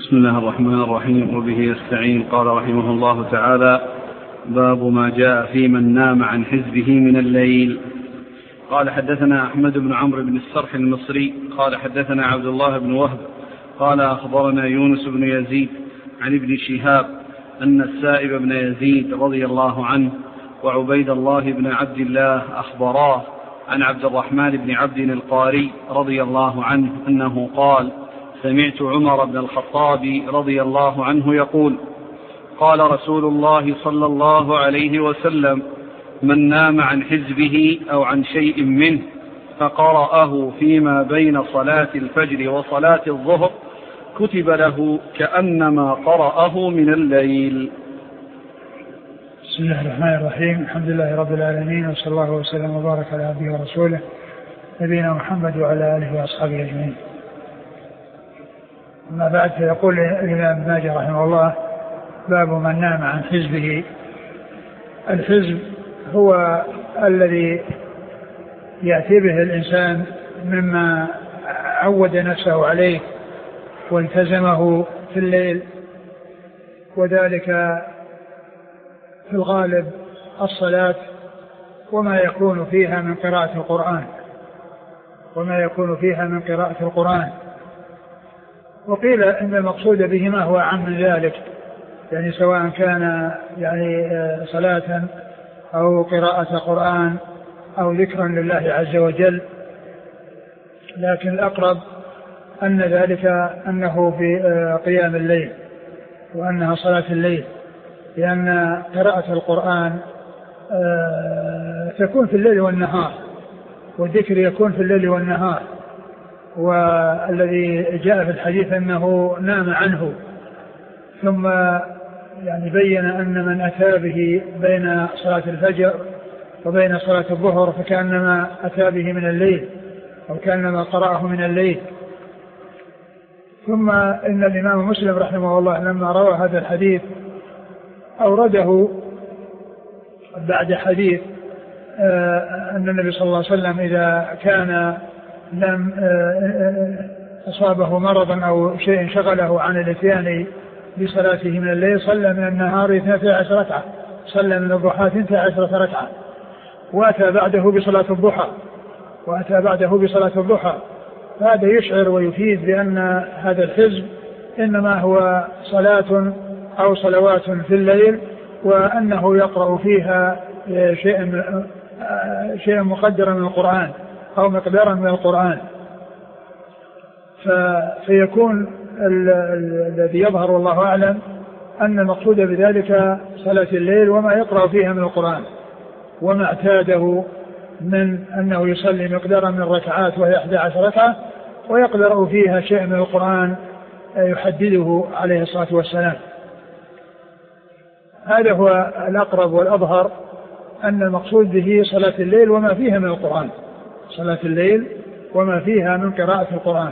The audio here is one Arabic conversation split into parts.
بسم الله الرحمن الرحيم، وبه يستعين. قال رحمه الله تعالى: باب ما جاء في من نام عن حزبه من الليل. قال: حدثنا أحمد بن عمرو بن السرح المصري قال: حدثنا عبد الله بن وهب قال: أخبرنا يونس بن يزيد عن ابن شهاب أن السائب بن يزيد رضي الله عنه وعبيد الله بن عبد الله أخبراه عن عبد الرحمن بن عبد القاري رضي الله عنه أنه قال: سمعت عمر بن الخطاب رضي الله عنه يقول: قال رسول الله صلى الله عليه وسلم: من نام عن حزبه أو عن شيء منه فقرأه فيما بين صلاة الفجر وصلاة الظهر كتب له كأنما قرأه من الليل. بسم الله الرحمن الرحيم. الحمد لله رب العالمين، وصلى الله وسلم وبارك على عبده ورسوله نبينا محمد وعلى آله وأصحابه أجمعين. أما بعد، فيقول الإمام ابن ماجه رحمه الله: باب من نام عن حزبه. الحزب هو الذي يأتي به الإنسان مما عود نفسه عليه والتزمه في الليل، وذلك في الغالب الصلاة وما يكون فيها من قراءة القرآن وقيل إن المقصود بهما هو عام من ذلك، يعني سواء كان صلاة أو قراءة قرآن أو ذكرا لله عز وجل، لكن الأقرب أن ذلك أنه في قيام الليل وأنها صلاة الليل، لأن قراءة القرآن تكون في الليل والنهار، والذكر يكون في الليل والنهار. والذي جاء في الحديث أنه نام عنه، ثم بين أن من أتى به بين صلاة الفجر وبين صلاة الظهر فكأنما أتى به من الليل أو كأنما قرأه من الليل. ثم إن الإمام مسلم رحمه الله لما روى هذا الحديث أورده بعد حديث أن النبي صلى الله عليه وسلم إذا كان لم أصابه مرضا أو شيء شغله عن الاتيان بصلاته من الليل صلى من النهار 12 ركعة، صلى من الضحى 12 ركعة، وأتى بعده بصلاة الضحى. هذا يشعر ويفيد بأن هذا الحزب إنما هو صلاة أو صلوات في الليل، وأنه يقرأ فيها شيء مقدرا من القرآن أو مقدارا من القرآن. فيكون الذي يظهر والله أعلم أن المقصود بذلك صلاة الليل وما يقرأ فيها من القرآن، وما اعتاده من أنه يصلي مقدارا من الركعات وهي 11 ركعة ويقرأ فيها شيء من القرآن يحدده عليه الصلاة والسلام. هذا هو الأقرب والأظهر، أن المقصود به صلاة الليل وما فيها من القرآن، صلاة الليل وما فيها من قراءة القرآن.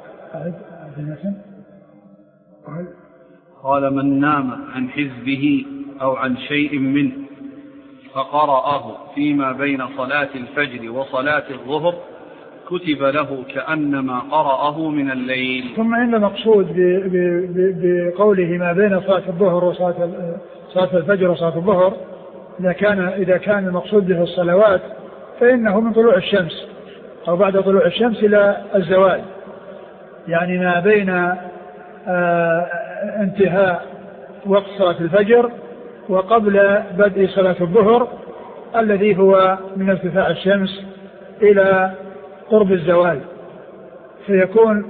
قال: من نام عن حزبه أو عن شيء منه فقرأه فيما بين صلاة الفجر وصلاة الظهر كتب له كأنما قرأه من الليل. ثم إن المقصود بقوله ما بين صلاة الظهر وصلاة الفجر وصلاة الظهر، إذا كان المقصود به الصلوات فإنه من طلوع الشمس أو بعد طلوع الشمس إلى الزوال، يعني ما بين انتهاء وقت صلاة الفجر وقبل بدء صلاة الظهر الذي هو من ارتفاع الشمس إلى قرب الزوال. فيكون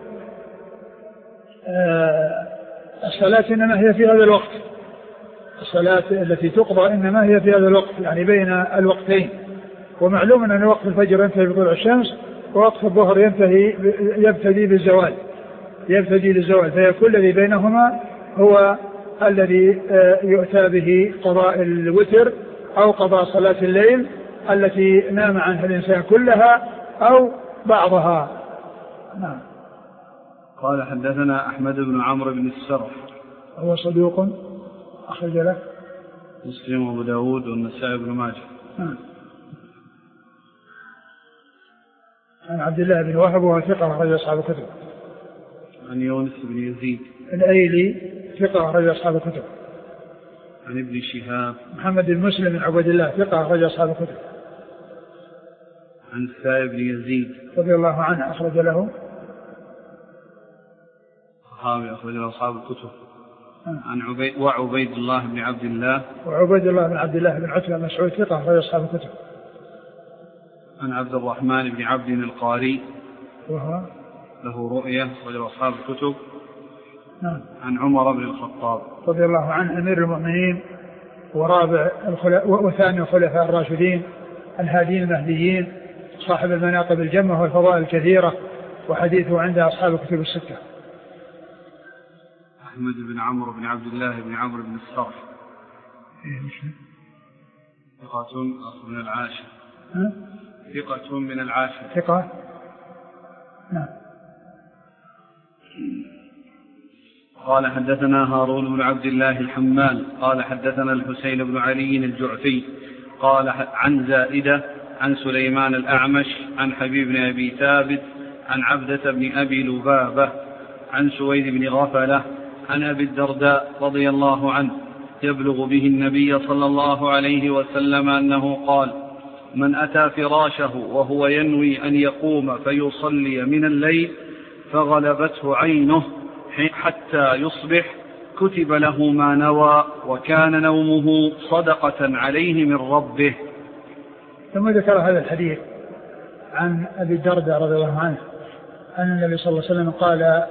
الصلاة إنما هي في هذا الوقت، الصلاة التي تقضى إنما هي في هذا الوقت، يعني بين الوقتين. ومعلوم أن وقت الفجر ينتهي بطلوع الشمس ووقت الظهر يبتدي بالزوال، فيكون الذي بينهما هو الذي يؤتى به قضاء الوتر أو قضاء صلاة الليل التي نام عنها الإنسان كلها أو بعضها. نعم. قال: حدثنا أحمد بن عمرو بن السرح، هو صدوق أخرج له مسلم وأبو داود والنسائي بن ماجه. عن عبد الله بن وهب وهو ثقة أخرج أصحاب الكتب. عن يونس بن يزيد الأيلي ثقة أخرج أصحاب الكتب. عن ابن شهاب محمد بن مسلم بن عبد الله ثقة أخرج أصحاب الكتب. عن السائب بن يزيد رضي الله عنه أخرج له صحابي أخرج له أصحاب الكتب. عن وعبيد الله بن عبد الله بن عتبة بن مسعود ثقة أخرج أصحاب الكتب. عن عبد الرحمن بن عبد القاري وهو له رؤية أخرج له أصحاب الكتب. نعم. عن عمر بن الخطاب رضي الله عنه أمير المؤمنين وثاني الخلفاء الراشدين الهادين المهديين صاحب المناقب الجمة والفضائل الكثيرة وحديثه عند أصحاب الكتب الستة. أحمد بن عمرو بن عبد الله بن عمرو بن الصرح ثقة من العاشر. ثقة من العاشر. ثقة. نعم. قال حدثنا هارون بن عبد الله الحمال قال حدثنا الحسين بن علي الجعفي قال عن زائدة عن سليمان الأعمش عن حبيب بن أبي ثابت عن عبدة بن أبي لبابة عن سويد بن غفلة عن أبي الدرداء رضي الله عنه يبلغ به النبي صلى الله عليه وسلم أنه قال: من أتى فراشه وهو ينوي أن يقوم فيصلي من الليل فغلبته عينه حتى يصبح كتب له ما نوى وكان نومه صدقة عليه من ربه. ثم ذكر هذا الحديث عن أبي الدرداء رضي الله عنه أن النبي صلى الله عليه وسلم قال: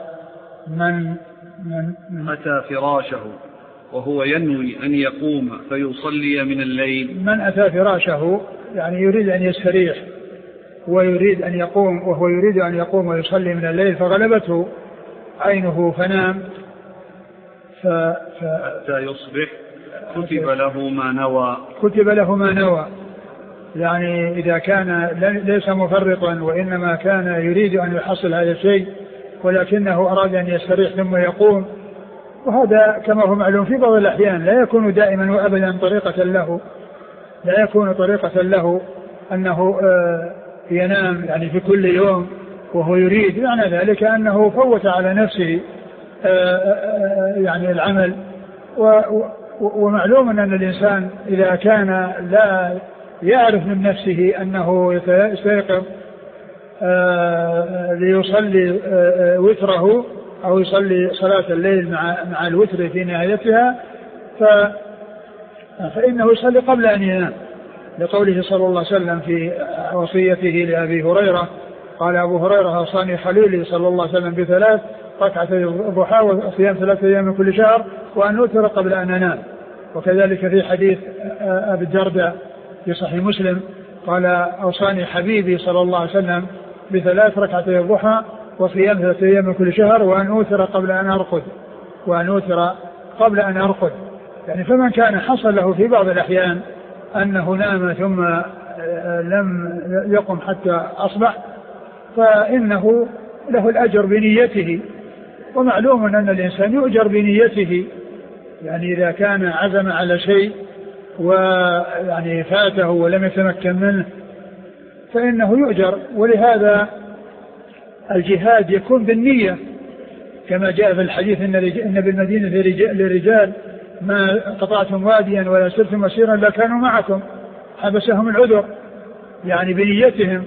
من أتى فراشه وهو ينوي أن يقوم فيصلي من الليل. من أتى فراشه يعني يريد أن يستريح ويريد أن يقوم وهو يريد أن يقوم ويصلي من الليل فغلبته عينه فنام حتى يصبح كتب له ما نوى. كتب له ما نوى يعني إذا كان ليس مفرطا وإنما كان يريد أن يحصل هذا الشيء ولكنه أراد أن يستريح ثم يقوم، وهذا كما هو معلوم في بعض الأحيان لا يكون دائما وأبدا طريقة له، لا يكون طريقة له أنه ينام يعني في كل يوم وهو يريد، معنى ذلك أنه فوت على نفسه يعني العمل. ومعلوم أن الإنسان إذا كان لا يعرف من نفسه أنه يستيقظ ليصلي وتره أو يصلي صلاة الليل مع الوتر في نهايتها فإنه يصلي قبل أن ينام، لقوله صلى الله عليه وسلم في وصيته لأبي هريرة قال أبو هريرة: أوصاني خليلي صلى الله عليه وسلم ب3 ركعتي الضحى وصيام 3 أيام من كل شهر وأن أوتر قبل أن أنام. وكذلك في حديث أبي الدرداء في صحيح مسلم قال: أوصاني حبيبي صلى الله عليه وسلم ب3 ركعتي الضحى وصيام 3 أيام من كل شهر وأن أوتر قبل أن أرقد. يعني فمن كان حصل له في بعض الأحيان أنه نام ثم لم يقم حتى أصبح فإنه له الأجر بنيته، ومعلوم أن الإنسان يؤجر بنيته، يعني إذا كان عزم على شيء ويعني فاته ولم يتمكن منه فإنه يؤجر. ولهذا الجهاد يكون بالنية كما جاء في الحديث إن بالمدينة للرجال ما قطعتم واديا ولا سرتم مسيرا لا كانوا معكم حبسهم العذر، يعني بنيتهم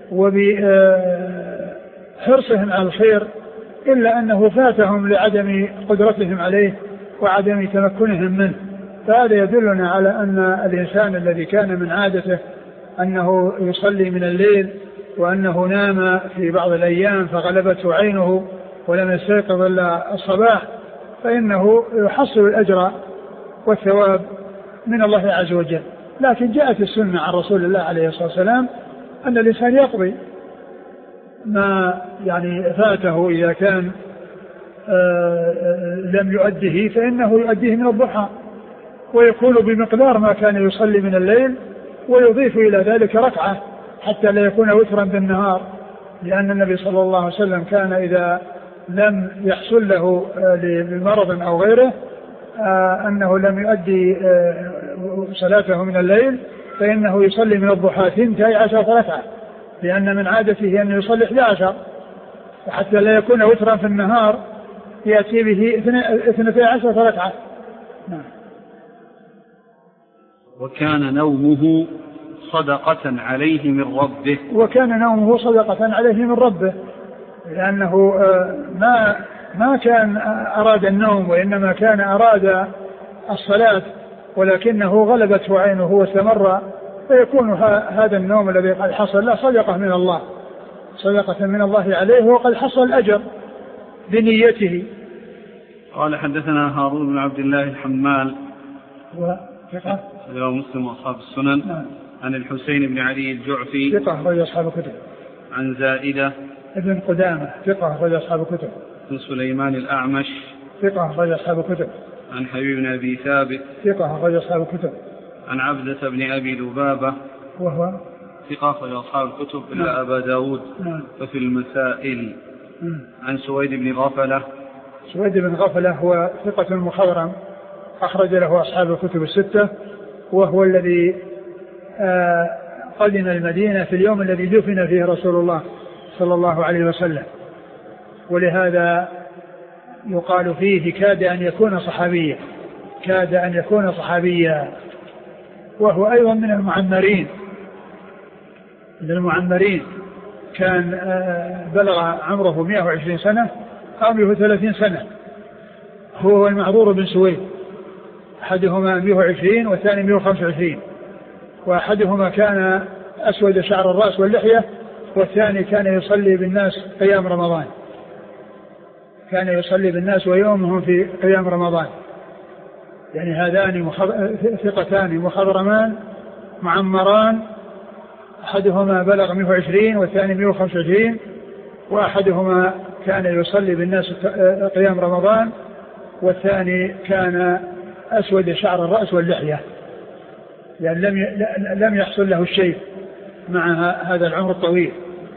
وبحرصهم على الخير، إلا أنه فاتهم لعدم قدرتهم عليه وعدم تمكنهم منه. فهذا يدلنا على أن الإنسان الذي كان من عادته أنه يصلي من الليل وأنه نام في بعض الأيام فغلبته عينه ولم يستيقظ إلا الصباح فإنه يحصل الأجر والثواب من الله عز وجل. لكن جاءت السنة عن رسول الله عليه الصلاة والسلام أن الإنسان يقضي ما يعني فاته إذا كان لم يؤديه فإنه يؤديه من الضحى ويكون بمقدار ما كان يصلي من الليل ويضيف إلى ذلك ركعة حتى لا يكون وترا بالنهار، لأن النبي صلى الله عليه وسلم كان إذا لم يحصل له بمرض أو غيره أنه لم يؤدي صلاته من الليل فإنه يصلي من الضحى 12 ركعة، لأن من عادته أن يصلي 11 حتى لا يكون وترا في النهار يأتي به 12 ركعة. نعم. وكان نومه صدقة عليه من ربه. وكان نومه صدقة عليه من ربه، لأنه ما كان أراد النوم، وإنما كان أراد الصلاة، ولكنه غلبته عينه واستمر، فيكون هذا النوم الذي قد حصل له صدقة من الله، صدقة من الله عليه، وقد حصل الأجر بنيته. قال حدثنا هارون بن عبد الله الحمال وثقة رواه مسلم وأصحاب السنن. نعم. عن الحسين بن علي الجعفي ثقة أخرج أصحاب الكتب. عن زائدة ابن قدامة ثقة أخرج أصحاب الكتب. عن سليمان الأعمش ثقة أخرج أصحاب الكتب. عن حبيب بن أبي ثابت ثقة أخرج أصحاب الكتب. عن عبدة بن أبي لبابة وهو ثقة أخرج أصحاب الكتب إلا أبا داود. نعم. ففي المسائل. عن سويد بن غفلة. سويد بن غفلة هو ثقة مخضرم أخرج له أصحاب الكتب الستة، وهو الذي قدم المدينة في اليوم الذي دفن فيه رسول الله صلى الله عليه وسلم، ولهذا يقال فيه كاد أن يكون صحابيا، كاد أن يكون صحابيا. وهو أيضا من المعمرين، كان بلغ عمره 120 سنة أو 130 سنة، هو المعذور بن سويد، أحدهما 120 والثاني 125، وأحدهما كان أسود شعر الرأس واللحية، والثاني كان يصلي بالناس قيام رمضان، كان يصلي بالناس ويومهم في قيام رمضان. يعني هذان ثقتان مخضرمان معمران، أحدهما بلغ 120 والثاني 125، وأحدهما كان يصلي بالناس قيام رمضان، والثاني كان أسود شعر الرأس واللحية، يعني لم يحصل له الشيء مع هذا العمر الطويل.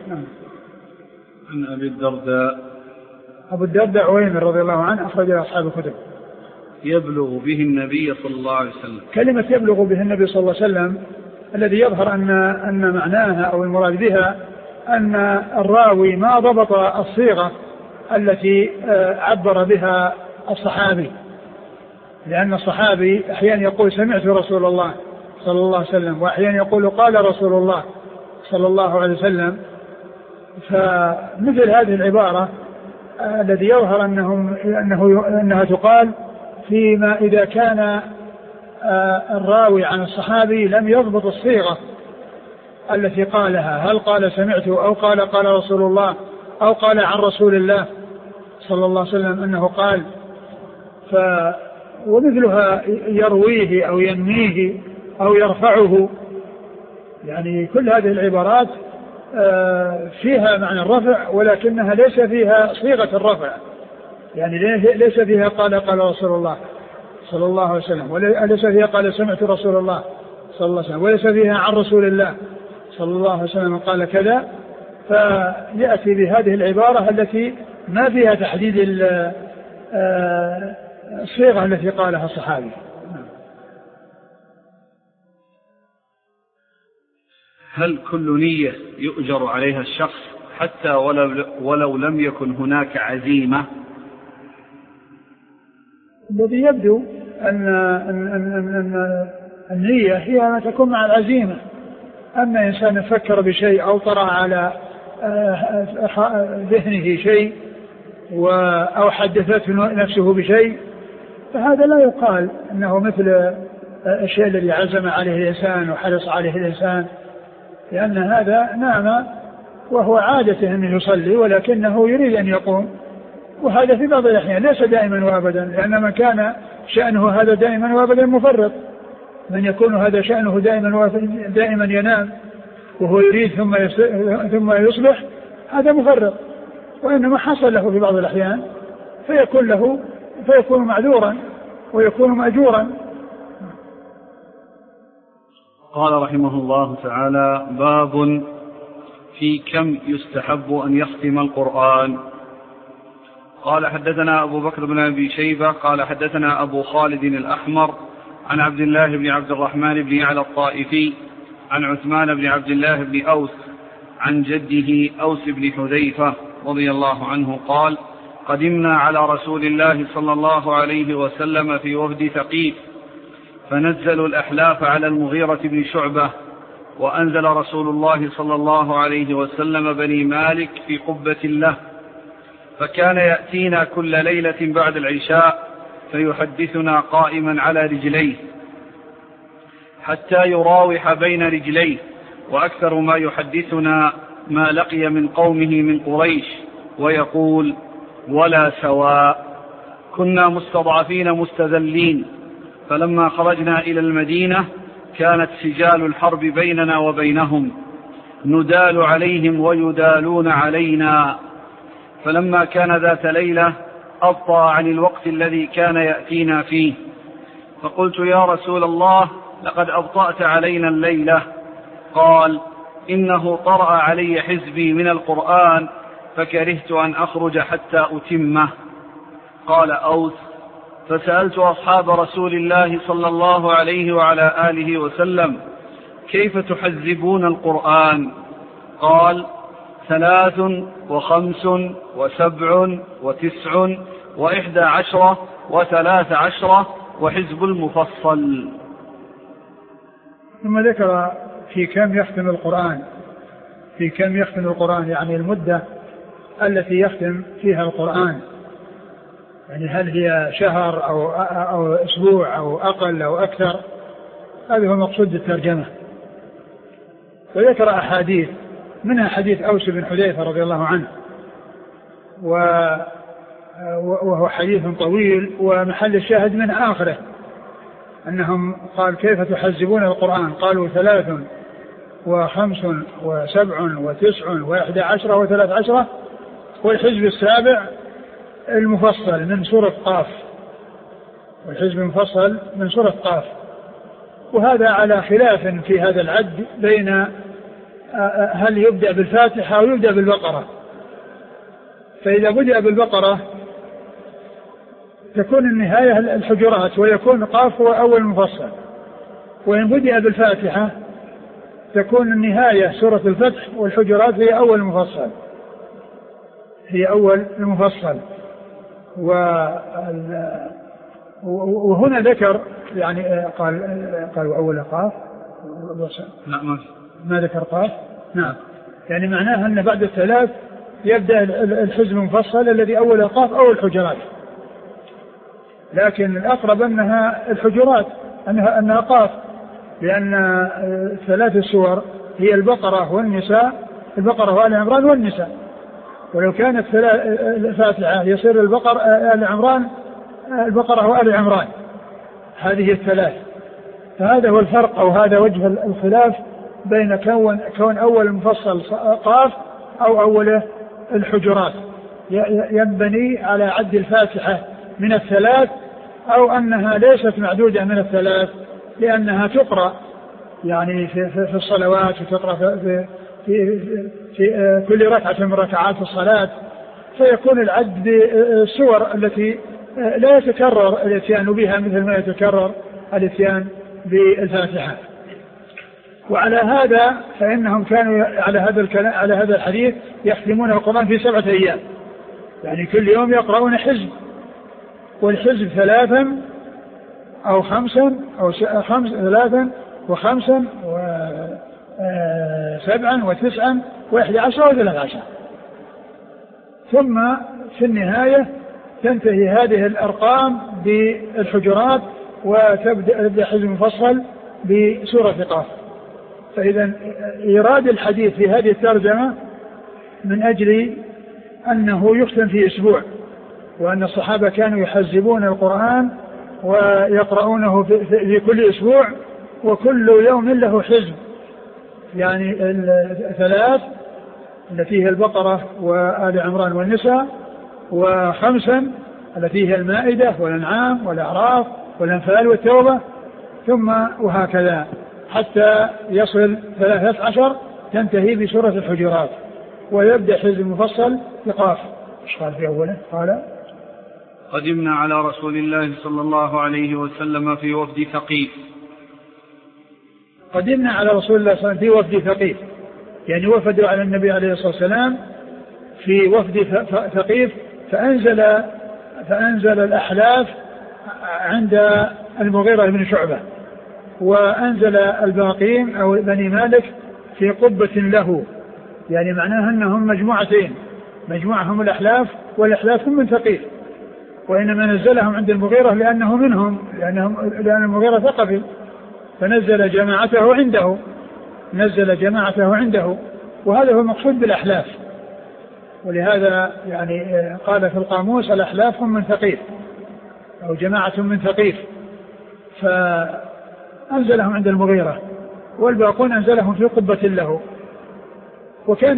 عن أبي الدرداء. أبو الدرداء عويمر رضي الله عنه أخرج أصحاب الكتب. يبلغ به النبي صلى الله عليه وسلم. كلمة يبلغ به النبي صلى الله عليه وسلم الذي يظهر أن معناها أو المراد بها أن الراوي ما ضبط الصيغة التي عبر بها الصحابي، لأن الصحابي أحيانا يقول سمعت رسول الله صلى الله عليه وسلم، وأحيانا يقول قال رسول الله صلى الله عليه وسلم. فمثل هذه العبارة الذي يظهر أنها تقال فيما إذا كان الراوي عن الصحابي لم يضبط الصيغة التي قالها، هل قال سمعت أو قال رسول الله أو قال عن رسول الله صلى الله عليه وسلم أنه قال. ومثلها يرويه أو ينميه أو يرفعه، يعني كل هذه العبارات فيها معنى الرفع، ولكنها ليس فيها صيغة الرفع، يعني ليس فيها قال رسول الله صلى الله عليه وسلم، وليس فيها قال سمعت رسول الله صلى الله عليه وسلم، وليس فيها عن رسول الله صلى الله عليه وسلم قال كذا. فيأتي بهذه العبارة التي ما فيها تحديد الصيغة التي قالها الصحابي. هل كل نية يؤجر عليها الشخص حتى ولو لم يكن هناك عزيمة؟ الذي يبدو أن النية هي ما تكون مع العزيمة. أما إنسان يفكر بشيء أو طرأ على ذهنه شيء أو حدثته نفسه بشيء، فهذا لا يقال أنه مثل الشيء الذي عزم عليه الإنسان وحرص عليه الإنسان، لأن هذا نام وهو عادته أن يصلي ولكنه يريد أن يقوم، وهذا في بعض الأحيان ليس دائما وابدا، لأن من كان شأنه هذا دائما وابدا مفرط. من يكون هذا شأنه دائما ينام وهو يريد ثم يصبح، هذا مفرط. وإنما حصل له في بعض الأحيان فيكون معذورا ويكون مأجورا. قال رحمه الله تعالى: باب في كم يستحب أن يختم القرآن. قال حدثنا أبو بكر بن أبي شيبة قال حدثنا أبو خالد الأحمر عن عبد الله بن عبد الرحمن بن يعلى الطائفي عن عثمان بن عبد الله بن أوس عن جده أوس بن حذيفة رضي الله عنه قال: قدمنا على رسول الله صلى الله عليه وسلم في وفد ثقيف، فنزلوا الأحلاف على المغيرة بن شعبة، وأنزل رسول الله صلى الله عليه وسلم بني مالك في قبة له، فكان يأتينا كل ليلة بعد العشاء فيحدثنا قائما على رجليه حتى يراوح بين رجليه، وأكثر ما يحدثنا ما لقي من قومه من قريش، ويقول: ولا سواء. كنا مستضعفين مستذلين، فلما خرجنا إلى المدينة كانت سجال الحرب بيننا وبينهم، ندال عليهم ويدالون علينا. فلما كان ذات ليلة أبطأ عن الوقت الذي كان يأتينا فيه، فقلت: يا رسول الله، لقد أبطأت علينا الليلة. قال: إنه طرأ علي حزبي من القرآن فكرهت أن أخرج حتى أتمه. قال أوس: فسألت أصحاب رسول الله صلى الله عليه وعلى آله وسلم: كيف تحزبون القرآن؟ قال: 3 و5 و7 و9 و11 و13 وحزب المفصل. ثم ذكر في كم يختم القرآن، يعني المدة التي يختم فيها القرآن، يعني هل هي شهر أو أسبوع أو أقل أو أكثر. هذا هو مقصود الترجمة. وذكر أحاديث، منها حديث أوس بن حذيفة رضي الله عنه، وهو حديث طويل، ومحل الشاهد من آخره أنهم قال: كيف تحزبون القرآن؟ قالوا: 3 و5 و7 و9 و11 و13، والحزب السابع المفصل من سورة قاف، والحزب المفصل من سورة قاف. وهذا على خلاف في هذا العد بين هل يبدأ بالفاتحة أو يبدأ بالبقرة. فإذا بدأ بالبقرة تكون النهاية الحجرات، ويكون قاف هو أول مفصل. وإن بدأ بالفاتحة تكون النهاية سورة الفتح، والحجرات هي أول المفصل. وهنا ذكر يعني قال أول قاف، ما ذكر قاف. نعم، يعني معناها أن بعد 3 يبدأ الحزب المفصل الذي أول قاف أو الحجرات، لكن الأقرب أنها الحجرات، أنها قاف، لأن 3 سور هي البقرة والنساء، البقرة وآل عمران والنساء. ولو كانت الفاتحة يصير البقرة وآل عمران، هذه 3. فهذا هو الفرق، أو هذا وجه الخلاف بين كون أول المفصل قاف أو أول الحجرات، ينبني على عد الفاتحة من 3، أو أنها ليست معدودة من 3، لأنها تقرأ يعني في الصلوات، وتقرأ في كل ركعة من ركعات الصلاة، فيكون العد بالسور التي لا يتكرر الاتيان بها مثل ما يتكرر الاتيان بالفاتحة. وعلى هذا فإنهم كانوا على هذا الحديث يختمون القرآن في 7 أيام، يعني كل يوم يقرؤون حزب، والحزب 3 أو 5 أو 3 و5 و7 و9 و11 و13. ثم في النهاية تنتهي هذه الأرقام بالحجرات، وتبدأ حزب مفصل بسورة قاف. فإذا إيراد الحديث في هذه الترجمة من أجل أنه يختم في أسبوع، وأن الصحابة كانوا يحزبون القرآن ويقرؤونه في كل أسبوع، وكل يوم له حزب، يعني 3 التي هي البقرة وآل عمران والنساء، و5 التي هي المائدة والأنعام والأعراف والأنفال والتوبة، ثم وهكذا حتى يصل 13 تنتهي بسورة الحجرات، ويبدأ حزب مفصل بقاف. ايش قال في أوله؟ قال: قدمنا على رسول الله صلى الله عليه وسلم في وفد ثقيف. قدمنا على رسول الله صلى الله عليه وسلم في وفد ثقيف، يعني وفدوا على النبي عليه الصلاة والسلام في وفد ثقيف فأنزل الأحلاف عند المغيرة بن شعبة، وأنزل الباقين أو بني مالك في قبة له، يعني معناها أنهم مجموعتين، مجموعهم الأحلاف، والأحلاف هم من ثقيف، وإنما نزلهم عند المغيرة لأنه منهم، لأن المغيرة ثقفي، فنزل جماعته عنده، وهذا هو المقصود بالأحلاف. ولهذا يعني قال في القاموس الأحلاف هم من ثقيف أو جماعة من ثقيف، فأنزلهم عند المغيرة، والباقون أنزلهم في قبة له. وكان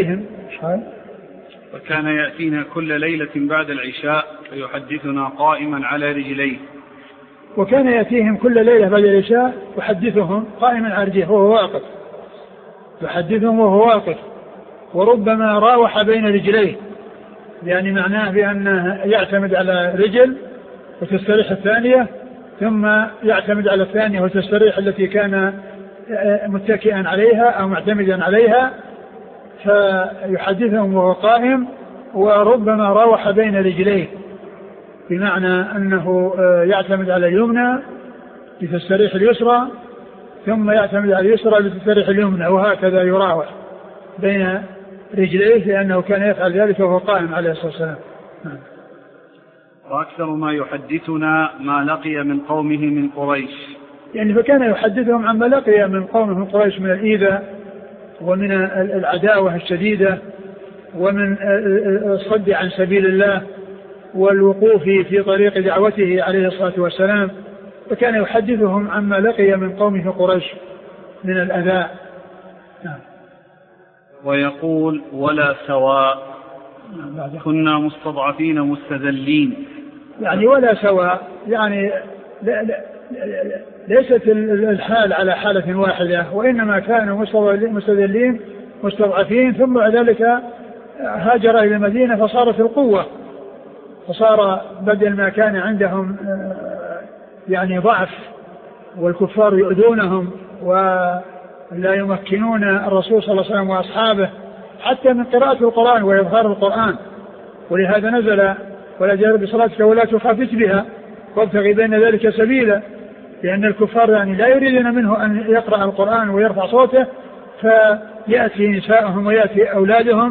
يأتينا كل ليلة بعد العشاء فيحدثنا قائما على رجليه. وكان يأتيهم كل ليلة بعد العشاء يحدثهم قائما على رجليه وهو واقف، يحدثهم وهو واقف، وربما راوح بين رجليه، يعني معناه بأنه يعتمد على رجل وتستريح الثانية، ثم يعتمد على الثانية وتستريح التي كان متكئا عليها أو معتمدا عليها، فيحدثهم وهو قائم، وربما راوح بين رجليه، بمعنى أنه يعتمد على اليمنى لتستريح اليسرى، ثم يعتمد على اليسرى لتستريح اليمنى، وهكذا يراوح بين رجليه، لأنه كان يفعل ذلك وهو قائم عليه الصلاة والسلام. وأكثر ما يحدثنا ما لقي من قومه من قريش، يعني فكان يحدثهم عما لقي من قومه من قريش من الإيذاء ومن العداوة الشديدة ومن الصد عن سبيل الله والوقوف في طريق دعوته عليه الصلاة والسلام، فكان يحدثهم عما لقي من قومه في قريش من الأذى. ويقول ولا سواء كنا مستضعفين مستذلين، يعني ولا سواء، يعني ليست الحال على حالة واحدة، وإنما كانوا مستذلين مستضعفين، ثم بعد ذلك هاجر إلى المدينة فصارت القوة، فصار بدل ما كان عندهم يعني ضعف والكفار يؤذونهم ولا يمكنون الرسول صلى الله عليه وسلم وأصحابه حتى من قراءة القرآن وإظهار القرآن، ولهذا نزل ولا تجهر بصلاتك ولا تخافت بها وابتغي بين ذلك سبيلا، لأن الكفار يعني لا يريدون منه أن يقرأ القرآن ويرفع صوته، فيأتي نساءهم ويأتي أولادهم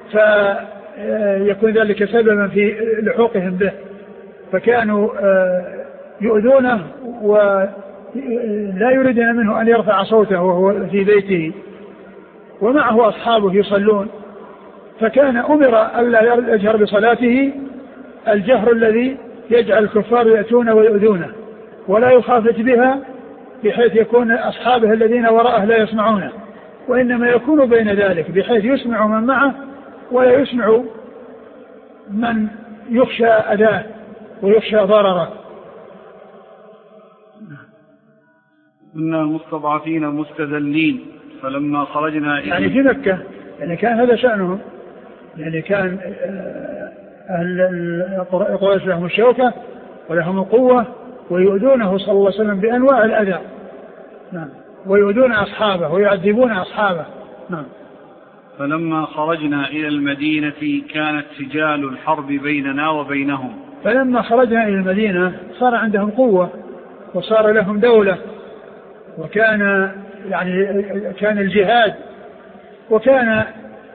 فيكون ذلك سببا في لحوقهم به، فكانوا يؤذونه ولا يريدون منه أن يرفع صوته وهو في بيته ومعه أصحابه يصلون، فكان أمر ألا يجهر بصلاته الجهر الذي يجعل الكفار يأتون ويؤذونه، ولا يخافت بها بحيث يكون أصحابه الذين وراءه لا يسمعونه، وإنما يكون بين ذلك بحيث يسمع من معه ولا يسمع من يخشى أذاه ويخشى ضرره. كنا مستضعفين مستذلين فلما خرجنا يعني في مكة يعني كان هذا شأنهم، يعني كان أهل قريش لهم الشوكة ولهم القوة ويؤذونه صلى الله عليه وسلم بأنواع الأذى، نعم، ويؤذون أصحابه ويعذبون أصحابه، نعم. فلما خرجنا إلى المدينة كانت سجال الحرب بيننا وبينهم. فلما خرجنا إلى المدينة صار عندهم قوة وصار لهم دولة، وكان يعني كان الجهاد، وكان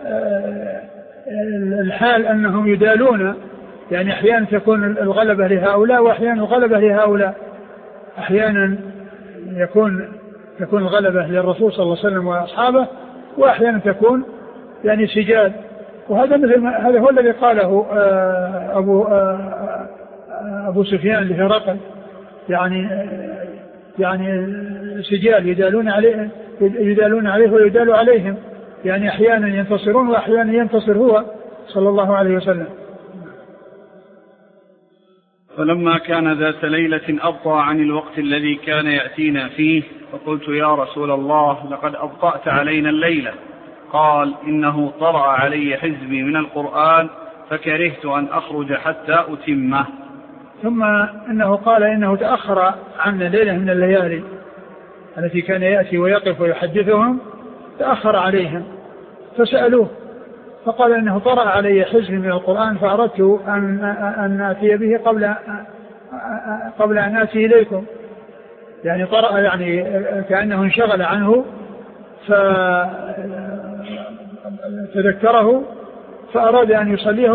الحال أنهم يدالون، يعني أحيانا تكون الغلبة لهؤلاء وأحيانا الغلبة لهؤلاء، أحيانا تكون الغلبة للرسول صلى الله عليه وسلم وأصحابه، وأحيانا تكون يعني سجال. وهذا مثل هذا هو الذي قاله أبو سفيان لهرقل، يعني سجال يدالون عليه ويدال عليهم، يعني أحيانا ينتصرون وأحيانا ينتصر هو صلى الله عليه وسلم. فلما كان ذات ليلة أبطأ عن الوقت الذي كان يأتينا فيه فقلت يا رسول الله لقد أبطأت علينا الليلة، قال إنه طرأ علي حزبي من القرآن فكرهت أن أخرج حتى أتمه. ثم إنه قال إنه تأخر عنا ليلة من الليالي التي كان يأتي ويقف ويحدثهم، تأخر عليهم فسألوه فقال إنه طرأ علي حزب من القرآن فأردت أن آتي به قبل أن آتي إليكم. يعني طرأ يعني كأنه انشغل عنه فتذكره فأراد أن يصليه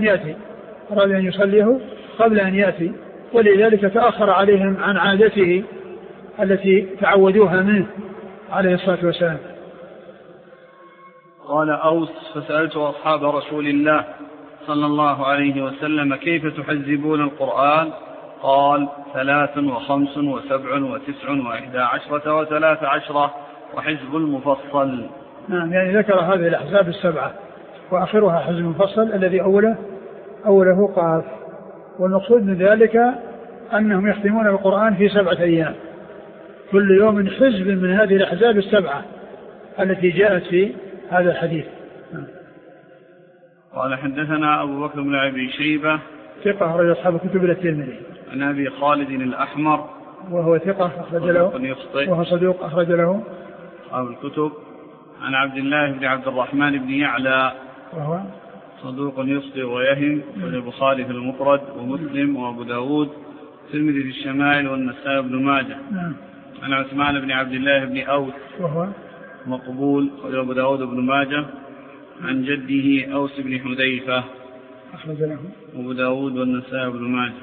قبل أن يأتي ولذلك تأخر عليهم عن عادته التي تعودوها منه عليه الصلاة والسلام. قال أوس فسألت أصحاب رسول الله صلى الله عليه وسلم كيف تحزبون القرآن؟ قال 3 و5 و7 و9 و11 و13 وحزب المفصل. نعم يعني ذكر هذه الأحزاب 7 وآخرها حزب المفصل الذي أوله قاف. والمقصود من ذلك أنهم يختمون القرآن في 7 أيام كل يوم حزب من هذه الأحزاب 7 التي جاءت في هذا الحديث. قال حدثنا أبو بكر بن أبي شيبة ثقة أخرج أصحاب الكتب إلى الترمذي. عن أبي خالد الأحمر وهو ثقة أخرج له وهو صدوق أخرج له أصحاب الكتب. عن عبد الله بن عبد الرحمن بن يعلى وهو صدوق يخطئ ويهم والبخاري في المفرد ومسلم وأبو داود الترمذي في الشمائل والنسائي بن ماجه. عن عثمان بن عبد الله بن أوس وهو مقبول وأبو داود بن ماجه. عن جده أوس بن حذيفة أخرج له أبو داود والنسائي بن ماجه.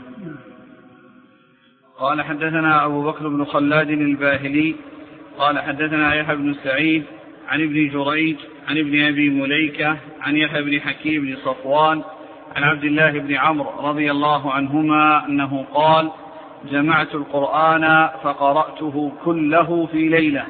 قال حدثنا أبو بكر بن خلاد الباهلي قال حدثنا يحيى بن سعيد عن ابن جريج عن ابن أبي مليكة عن يحيى بن حكيم بن صفوان عن عبد الله بن عمرو رضي الله عنهما أنه قال جمعت القرآن فقرأته كله في ليلة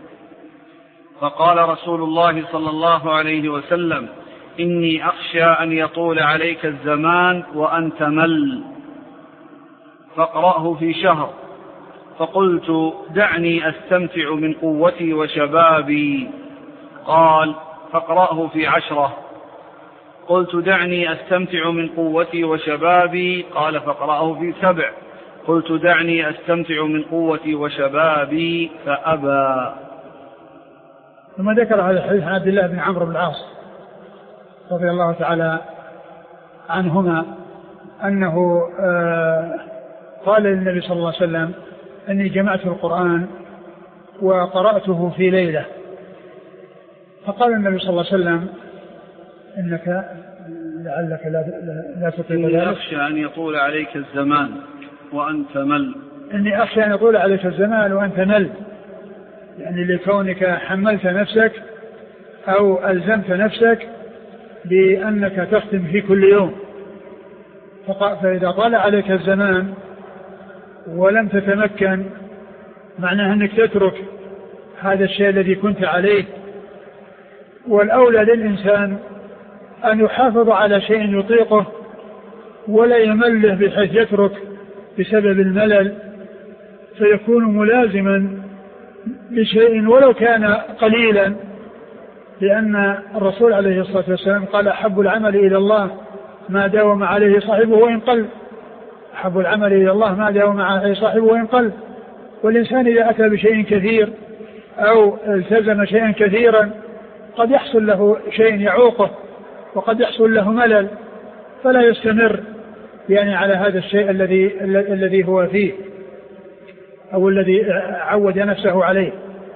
فقال رسول الله صلى الله عليه وسلم إني أخشى أن يطول عليك الزمان وأن تمل فاقرأه في شهر فقلت دعني أستمتع من قوتي وشبابي قال فاقرأه في 10 قلت دعني أستمتع من قوتي وشبابي قال فاقرأه في 7 قلت دعني أستمتع من قوتي وشبابي فأبى. ثم ذكر هذا الحديث عن عبد الله بن عمرو بن العاص رضي الله تعالى عنهما أنه قال للنبي صلى الله عليه وسلم أني جمعت القرآن وقرأته في ليلة فقال النبي صلى الله عليه وسلم إنك لعلك لا تطيق ذلك. إني أخشى أن يطول عليك الزمان وأنت مل. إني أخشى أن يطول عليك الزمان وأنت مل يعني لكونك حملت نفسك أو ألزمت نفسك بأنك تختم في كل يوم فإذا طال عليك الزمان ولم تتمكن معناه أنك تترك هذا الشيء الذي كنت عليه. والأولى للإنسان أن يحافظ على شيء يطيقه ولا يمله بحيث يترك بسبب الملل فيكون ملازما بشيء ولو كان قليلا لأن الرسول عليه الصلاة والسلام قال أحب العمل إلى الله ما داوم عليه صاحبه وإن قل. أحب العمل إلى الله ما داوم عليه صاحبه وإن قل. والإنسان إذا أتى بشيء كثير أو التزم شيئا كثيرا قد يحصل له شيء يعوقه وقد يحصل له ملل فلا يستمر يعني على هذا الشيء الذي هو فيه أو الذي عود نفسه عليه.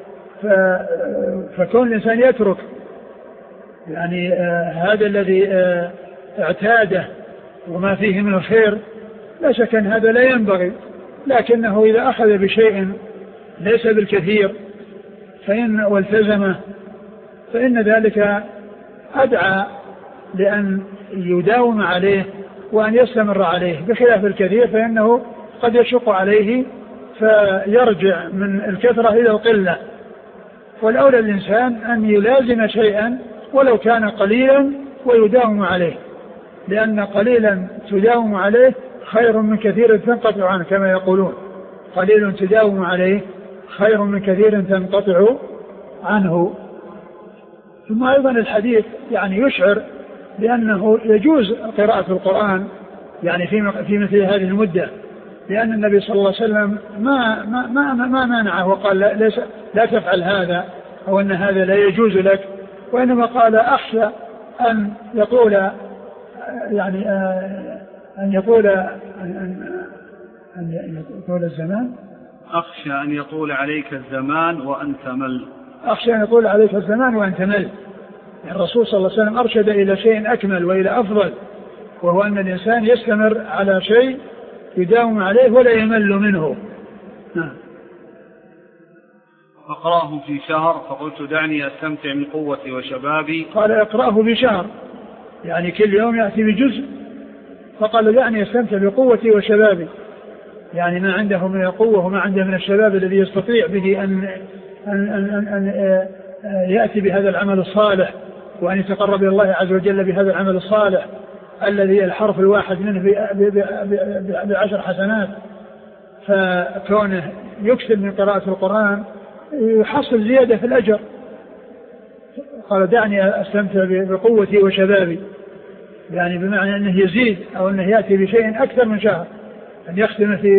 فكون الإنسان يترك يعني هذا الذي اعتاده وما فيه من الخير لا شك أن هذا لا ينبغي لكنه إذا أخذ بشيء ليس بالكثير والتزمه فإن ذلك أدعى لأن يداوم عليه وأن يستمر عليه بخلاف الكثير فإنه قد يشق عليه فيرجع من الكثرة إلى القلة. والأولى الإنسان أن يلازم شيئا ولو كان قليلا ويداوم عليه لأن قليلا تداوم عليه خير من كثير تنقطع عنه كما يقولون قليل تداوم عليه خير من كثير تنقطع عنه. ثم أيضا الحديث يعني يشعر بأنه يجوز قراءة القرآن يعني في مثل هذه المدة لأن النبي صلى الله عليه وسلم ما منعه وقال لا تفعل هذا أو أن هذا لا يجوز لك وإنما قال أخشى أن يطول أن يطول الزمان. أخشى أن يطول عليك الزمان وأن تمل. أخشى أن يطول عليك الزمان وأن تمل. الرسول صلى الله عليه وسلم أرشد إلى شيء أكمل وإلى أفضل، وهو أن الإنسان يستمر على شيء يداوم عليه ولا يمل منه. فقرأه في شهر فقلت دعني أستمتع من قوتي وشبابي. قال اقرأه بشهر، يعني كل يوم يأتي بجزء، فقال دعني أستمتع بقوتي وشبابي، يعني ما عنده من القوة وما عنده من الشباب الذي يستطيع به أن يأتي بهذا العمل الصالح، وأن يتقرب إلى الله عز وجل بهذا العمل الصالح الذي الحرف الواحد منه ب10 حسنات. فكونه يكثر من قراءة القرآن يحصل زيادة في الأجر. قال دعني أستمتع بقوتي وشبابي، يعني بمعنى أنه يزيد أو أنه يأتي بشيء أكثر من شهر، أن يختم في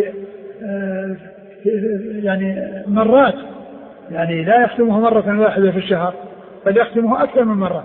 يعني مرات، يعني لا يختمه مرة واحدة في الشهر بل يختمه أكثر من مرة.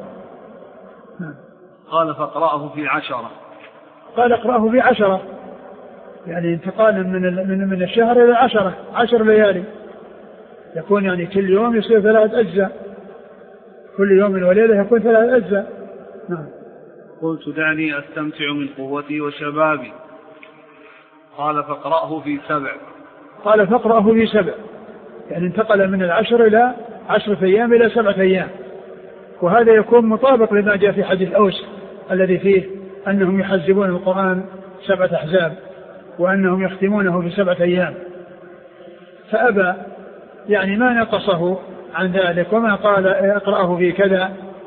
قال فاقرأه في 10. قال اقرأه في 10، يعني انتقالا من الشهر إلى 10 ليالي، يكون يعني كل يوم يصير 3 أجزاء، كل يوم وليلة يكون 3 أجزاء. قلت دعني أستمتع من قوتي وشبابي. قال فاقرأه في 7. قال فاقرأه في 7، يعني انتقل من 10 إلى 10 أيام إلى 7 أيام، وهذا يكون مطابق لما جاء في حديث أوس الذي فيه أنهم يحزبون القرآن 7 أحزاب وأنهم يختمونه في 7 أيام، فأبى، يعني ما نقصه عن ذلك وما قال اقرأه في كذا.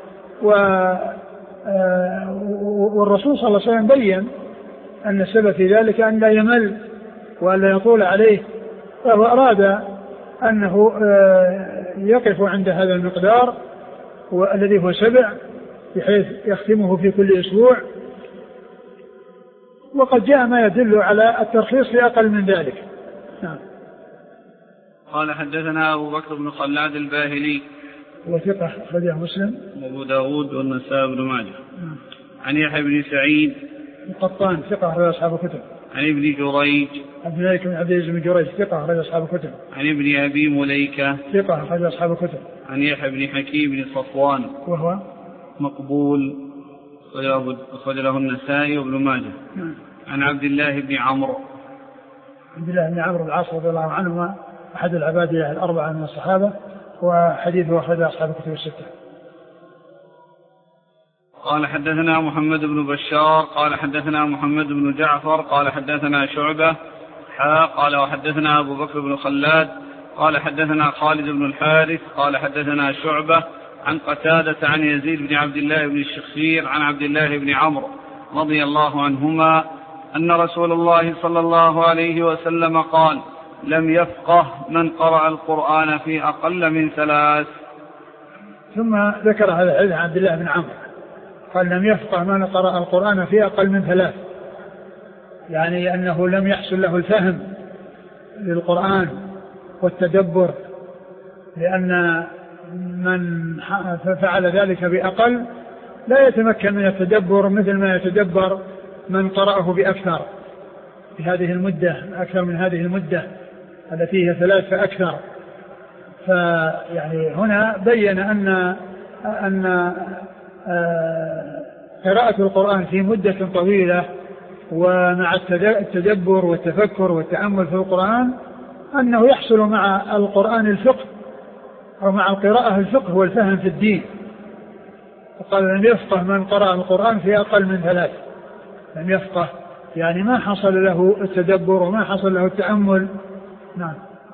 والرسول صلى الله عليه وسلم بين أن السبب في ذلك أن لا يمل وأن لا يطول عليه، فهو أراد أنه يقف عند هذا المقدار والذي هو 7، بحيث يختمه في كل أسبوع. وقد جاء ما يدل على الترخيص لأقل من ذلك. قال حدثنا أبو بكر بن خلاد الباهلي وثقة أخرجه مسلم وأبو داود والنسائي بن ماجه. عن يحيى بن سعيد القطان ثقة أخرج أصحاب الكتب. عن ابن جريج عبد الملك بن عبد العزيز بن جريج ثقة أخرج أصحاب الكتب. عن ابن أبي مليكة ثقة أخرج أصحاب الكتب. عن يحيى بن حكيم بن صفوان وهو مقبول أخرج له النسائي وابن ماجه. عن عبد الله بن عمرو بن العاص رضي الله عنهما أحد العبادة 4 من الصحابة، وحديثه أخرج أصحاب الكتب 6. قال حدثنا محمد بن بشار قال حدثنا محمد بن جعفر قال حدثنا شعبة قال وحدثنا أبو بكر بن خلاد قال حدثنا خالد بن الحارث قال حدثنا شعبة عن قتادة عن يزيد بن عبد الله بن الشخير عن عبد الله بن عمرو رضي الله عنهما أن رسول الله صلى الله عليه وسلم قال لم يفقه من قرأ القرآن في أقل من 3. ثم ذكر هذا الحديث عن عبد الله بن عمرو قال لم يفقه من قرأ القرآن في أقل من 3، يعني أنه لم يحصل له الفهم للقرآن والتدبر، لأن من فعل ذلك بأقل لا يتمكن من التدبر مثل ما يتدبر من قرأه بأكثر في هذه المدة، أكثر من هذه المدة التي هي 3 فأكثر. فيعني هنا بين أن قراءة القرآن في مدة طويلة ومع التدبر والتفكر والتأمل في القرآن أنه يحصل مع القرآن الفقه أو مع القراءة الفقه والفهم في الدين. فقال لم يفقه من قرأ القرآن في أقل من 3، لم يفقه يعني ما حصل له التدبر وما حصل له التأمل. نعم.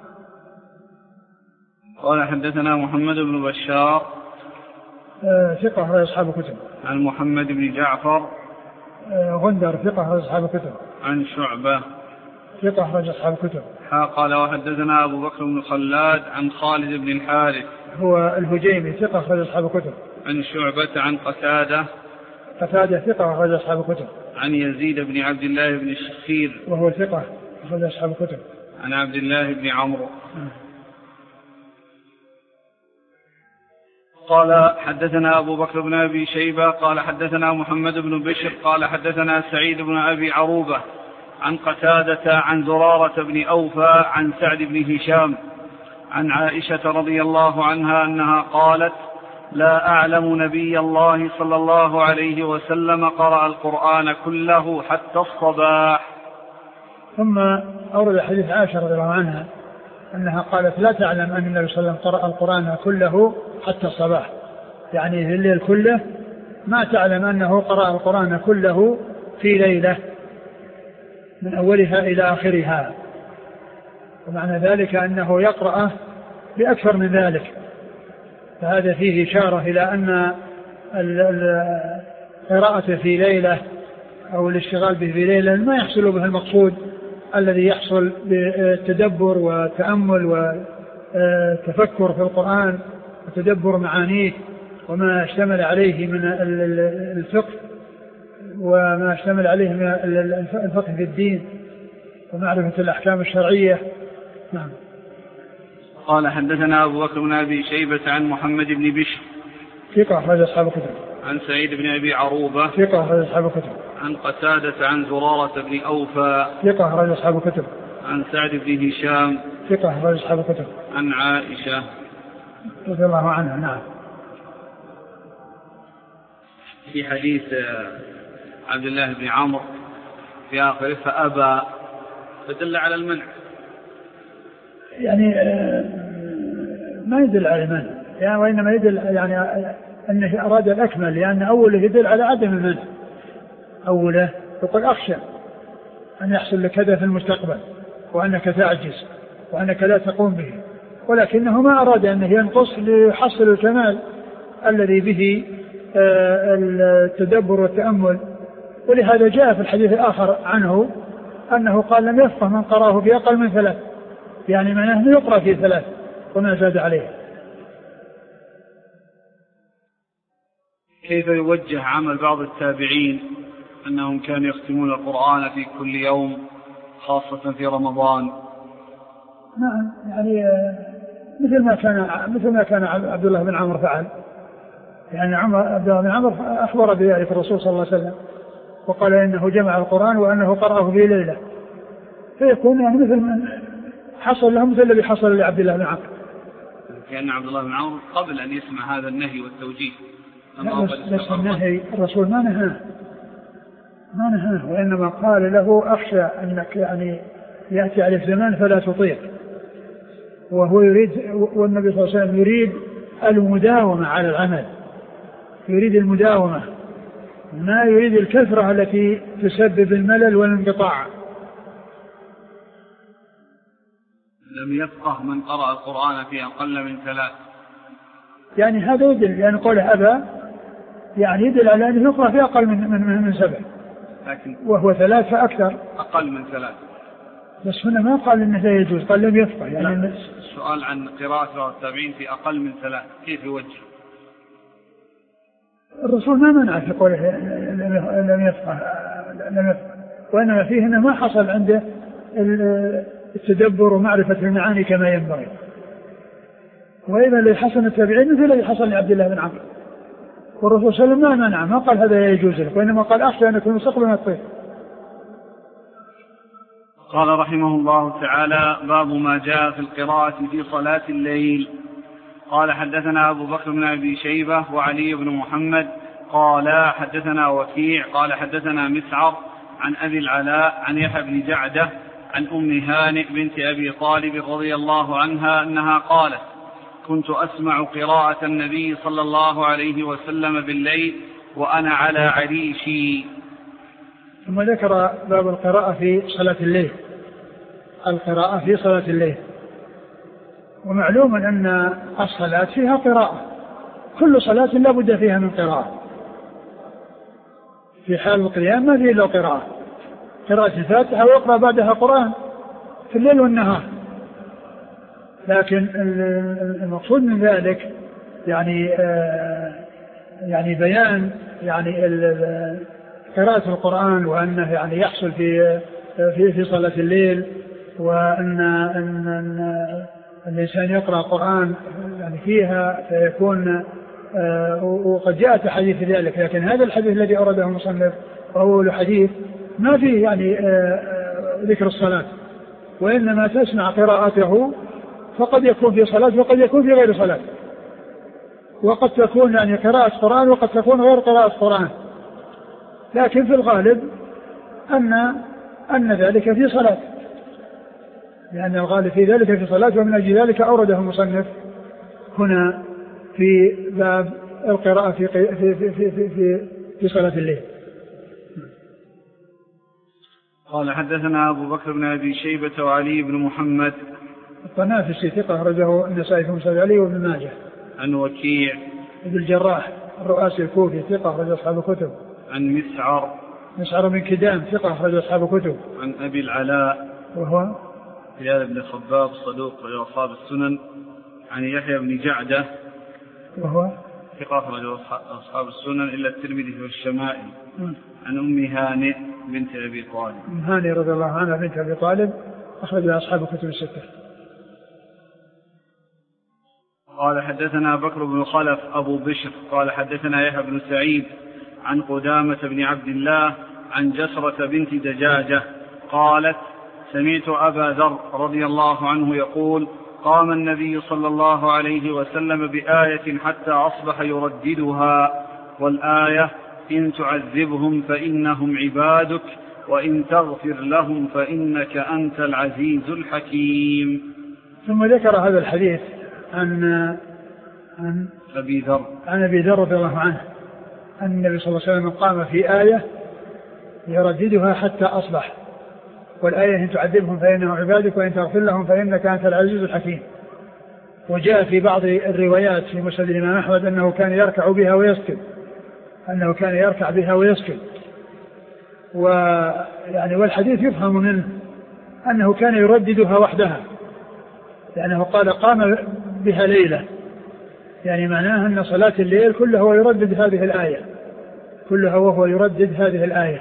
قال حدثنا محمد بن بشار ثقة أخرج أصحاب الكتب. عن محمد بن جعفر غندر ثقة أخرج أصحاب الكتب. عن شعبة ثقة أخرج أصحاب الكتب. قال وحدثنا أبو بكر بن خلاد عن خالد بن الحارث هو الهجيمي ثقة أخرج أصحاب الكتب. عن شعبة عن قتادة ثقة أخرج أصحاب الكتب. عن يزيد بن عبد الله بن الشخير وهو ثقة أخرج أصحاب الكتب. عن عبد الله بن عمرو. قال حدثنا أبو بكر بن أبي شيبة قال حدثنا محمد بن بشر قال حدثنا سعيد بن أبي عروبة عن قتادة عن زرارة بن أوفى عن سعد بن هشام عن عائشة رضي الله عنها أنها قالت لا أعلم نبي الله صلى الله عليه وسلم قرأ القرآن كله حتى الصباح. ثم أورد حديث عائشة رضي الله عنها أنها قالت لا تعلم أن النبي صلى الله عليه وسلم قرأ القرآن كله حتى الصباح، يعني في الليل كله ما تعلم أنه قرأ القرآن كله في ليلة من أولها إلى آخرها، ومعنى ذلك أنه يقرأ بأكثر من ذلك، فهذا فيه إشارة إلى أن القراءة في ليلة أو الاشتغال به في ليلة ما يحصل به المقصود الذي يحصل بالتدبر والتأمل والتفكر في القرآن وتدبر معانيه وما اشتمل عليه من الفقه وما اشتمل عليه من الفقه في الدين ومعرفة الأحكام الشرعية. نعم. قال حدثنا أبو بكر بن أبي شيبة عن محمد بن بشر ثقة أخرج أصحاب الكتب. عن سعيد بن أبي عروبة ثقة أخرج أصحاب الكتب. عن قتادة عن زرارة بن أوفى ثقة أخرج أصحاب الكتب. عن سعد بن هشام ثقة أخرج أصحاب الكتب. عن عائشة رضي الله عنها. نعم. في حديث عبد الله بن عمرو في آخره فأبى فدل على المنع، يعني ما يدل على المنع يعني، وإنما يدل يعني أنه أراد الأكمل، لأن أوله يدل على عدم المنع. أوله يقول أخشى أن يحصل لك هذا في المستقبل وأنك تعجز وأنك لا تقوم به، ولكنه ما أراد أنه ينقص ليحصل الكمال الذي به التدبر والتأمل. ولهذا جاء في الحديث الآخر عنه أنه قال لم يفقه من قرأه في أقل من 3، يعني معناه أنه يقرأ في 3 وما زاد عليه. كيف يوجه عمل بعض التابعين أنهم كانوا يختمون القرآن في كل يوم خاصة في رمضان؟ نعم، يعني مثل ما كان عبد الله بن عمرو فعل، يعني عبد الله بن عمرو أخبر بذلك الرسول صلى الله عليه وسلم وقال إنه جمع القرآن وأنه قرأه في ليلة، فيكون يعني مثل ما حصل له مثل الذي حصل لعبد الله بن عمرو. كأن عبد الله بن عمرو قبل أن يسمع هذا النهي والتوجيه بس النهي الرسول ما نهاه، وإنما قال له أخشى أنك يعني يأتي عليك زمان فلا تطيق، وهو يريد، والنبي صلى الله عليه وسلم يريد المداومة على العمل، يريد المداومة، ما يريد الكثرة التي تسبب الملل والانقطاع. لم يفقه من قرأ القرآن في أقل من 3، يعني هذا يدل، يعني قوله أبى يعني يدل على أنه يقرأ في أقل من 7، لكن وهو 3 فأكثر، أقل من 3. بس هنا ما قال إنه لا يجوز، قال لم يفقه. يعني السؤال عن قراءة التابعين في أقل من 3 كيف يوجه؟ الرسول ما منع في قوله لم يفقه، وإنما فيه أنه ما حصل عنده التدبر ومعرفة المعاني كما ينبغي، وإذا اللي حصل التابعين مثل الذي حصل لعبد الله بن عمرو، والرسول صلى الله عليه وسلم ما منع، ما قال هذا يجوز لك، وإنما قال أخشى أن يكون مستقبل من الطير. قال رحمه الله تعالى باب ما جاء في القراءة في صلاة الليل. قال حدثنا أبو بكر بن أبي شيبة وعلي بن محمد قال حدثنا وكيع قال حدثنا مسعر عن أبي العلاء عن يحيى بن جعدة عن أم هانئ بنت أبي طالب رضي الله عنها أنها قالت كنت أسمع قراءة النبي صلى الله عليه وسلم بالليل وأنا على عريشي. ثم ذكر باب القراءة في صلاة الليل، القراءة في صلاة الليل. ومعلوم أن الصلاة فيها قراءة، كل صلاة لا بد فيها من قراءة، في حال القيام ما فيه إلا قراءة، قراءة الفاتحة ويقرأ بعدها قرآن في الليل والنهار. لكن المقصود من ذلك يعني بيان يعني قراءة القرآن، وأنه يعني يحصل في صلاة الليل، وأن الإنسان يقرأ قرآن يعني فيها فيكون وقد جاءت حديث ذلك، لكن هذا الحديث الذي أورده المصنف وهو الحديث ما فيه يعني ذكر الصلاة، وإنما تسمع قراءته، فقد يكون في صلاة وقد يكون في غير صلاة، وقد تكون يعني قراءة قرآن وقد تكون غير قراءة قرآن، لكن في الغالب أن ذلك في صلاة، لأن الغالب في ذلك في صلاة، ومن أجل ذلك أورده المصنف هنا في باب القراءة في صلاة الليل. قال حدثنا أبو بكر بن أبي شيبة وعلي بن محمد الطنافسي ثقة أخرجه النسائي في مسند علي وابن ماجه. عن وكيع بن الجراح الرؤاسي الكوفي ثقة أخرج أصحاب الكتب. عن مسعر بن كدام ثقة أخرج أصحاب الكتب. عن أبي العلاء وهو هلال بن خباب صدوق أصحاب السنن. عن يحيى بن جعدة وهو ثقة أخرج أصحاب السنن إلا الترمذي في الشمائل. عن أم هانئ بنت أبي طالب. أم هانئ رضي الله عنها بنت أبي طالب أخرج أصحاب الكتب الستة. قال حدثنا بكر بن خلف أبو بشر قال حدثنا يحيى بن سعيد عن قدامة بن عبد الله عن جسرة بنت دجاجة قالت سمعت أبا ذر رضي الله عنه يقول قام النبي صلى الله عليه وسلم بآية حتى أصبح يرددها، والآية إن تعذبهم فإنهم عبادك وإن تغفر لهم فإنك أنت العزيز الحكيم. ثم ذكر هذا الحديث عن أبي ذر رضي الله عنه أن النبي صلى الله عليه وسلم قام في آية يرددها حتى أصبح، والآية إن تعذبهم فإنهم عبادك وإن تغفر لهم فإنك أنت العزيز الحكيم. وجاء في بعض الروايات في مسند الإمام أحمد أنه كان يركع بها ويسجد، والحديث يفهم منه أنه كان يرددها وحدها، لأنه قال قام بها ليلة، يعني معناه أن صلاة الليل كلها هو يردد هذه الآية.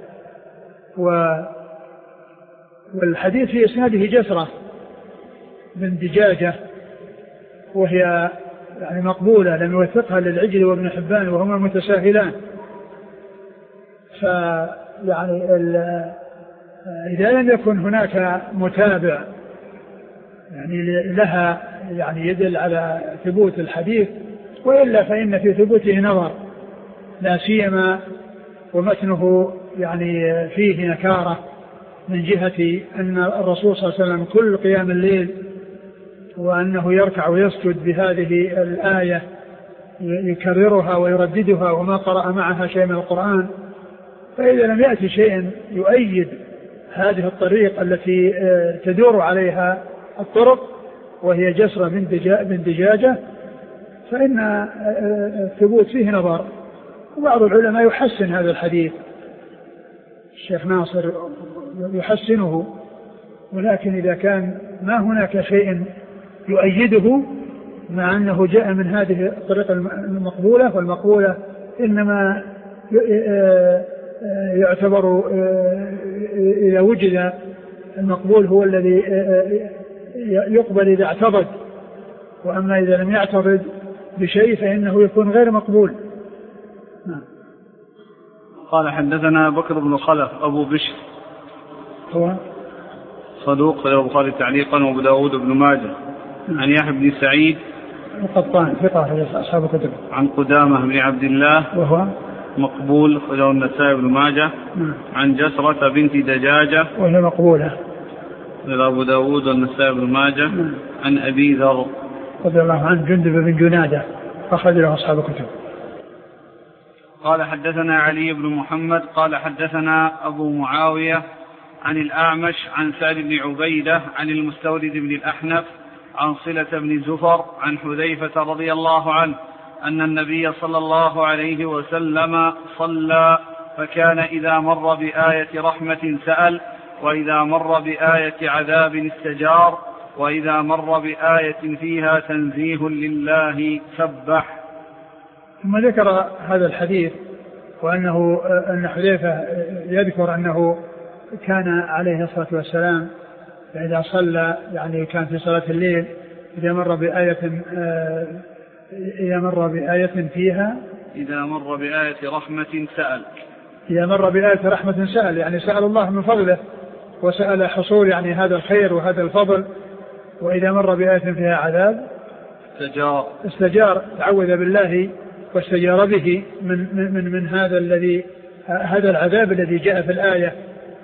والحديث في إسناده جسرة من دجاجة، وهي يعني مقبولة، لم يوثقها للعجل وابن حبان وهما متساهلان، فيعني إذا لم يكن هناك متابع يعني لها يعني يدل على ثبوت الحديث، وإلا فإن في ثبوته نظر، لا سيما ومتنه يعني فيه نكارة من جهة أن الرسول صلى الله عليه وسلم كل قيام الليل وأنه يركع ويسجد بهذه الآية يكررها ويرددها وما قرأ معها شيء من القرآن. فإذا لم يأتي شيء يؤيد هذه الطريق التي تدور عليها الطرق وهي جسرة من دجاجة، فإن الثبوت فيه نظر. وبعض العلماء يحسن هذا الحديث، الشيخ ناصر يحسنه، ولكن إذا كان ما هناك شيء يؤيده مع أنه جاء من هذه الطريقة المقبولة، والمقبولة إنما يعتبر إذا وجد المقبول هو الذي يقبل إذا اعترض، وأما إذا لم يعترض بشيء فإنه يكون غير مقبول. قال حدثنا بكر بن خلف أبو بشر هو صدوق البخاري تعليقا وابو داود بن ماجه. عن يحيى بن سعيد القطان ثقة أصحاب الكتب. عن قدامة بن عبد الله وهو مقبول أخرجه النسائي بن ماجه. عن جسرة بنت دجاجة وهي مقبولة أبو داود والنسائي بن ماجه. عن أبي ذر رضي الله عنه جندب بن جنادة أخرج له أصحاب الكتب. قال حدثنا علي بن محمد قال حدثنا أبو معاوية عن الأعمش عن سعد بن عبيدة عن المستورد بن الأحنف عن صلة بن زفر عن حذيفة رضي الله عنه أن النبي صلى الله عليه وسلم صلى فكان إذا مر بآية رحمة سأل، وإذا مر بآية عذاب استجار، وإذا مر بآية فيها تنزيه لله سبح. ثم ذكر هذا الحديث أن حذيفة يذكر أنه كان عليه الصلاة والسلام إذا صلى يعني كان في صلاة الليل إذا مر بآية إذا مر بآية فيها، إذا مر بآية رحمة سأل. إذا مر بآية رحمة سأل، يعني سأل الله من فضله وسأل حصول يعني هذا الخير وهذا الفضل. وإذا مر بآية فيها عذاب استجار، تعوذ بالله واستجار به من هذا العذاب الذي جاء في الآية.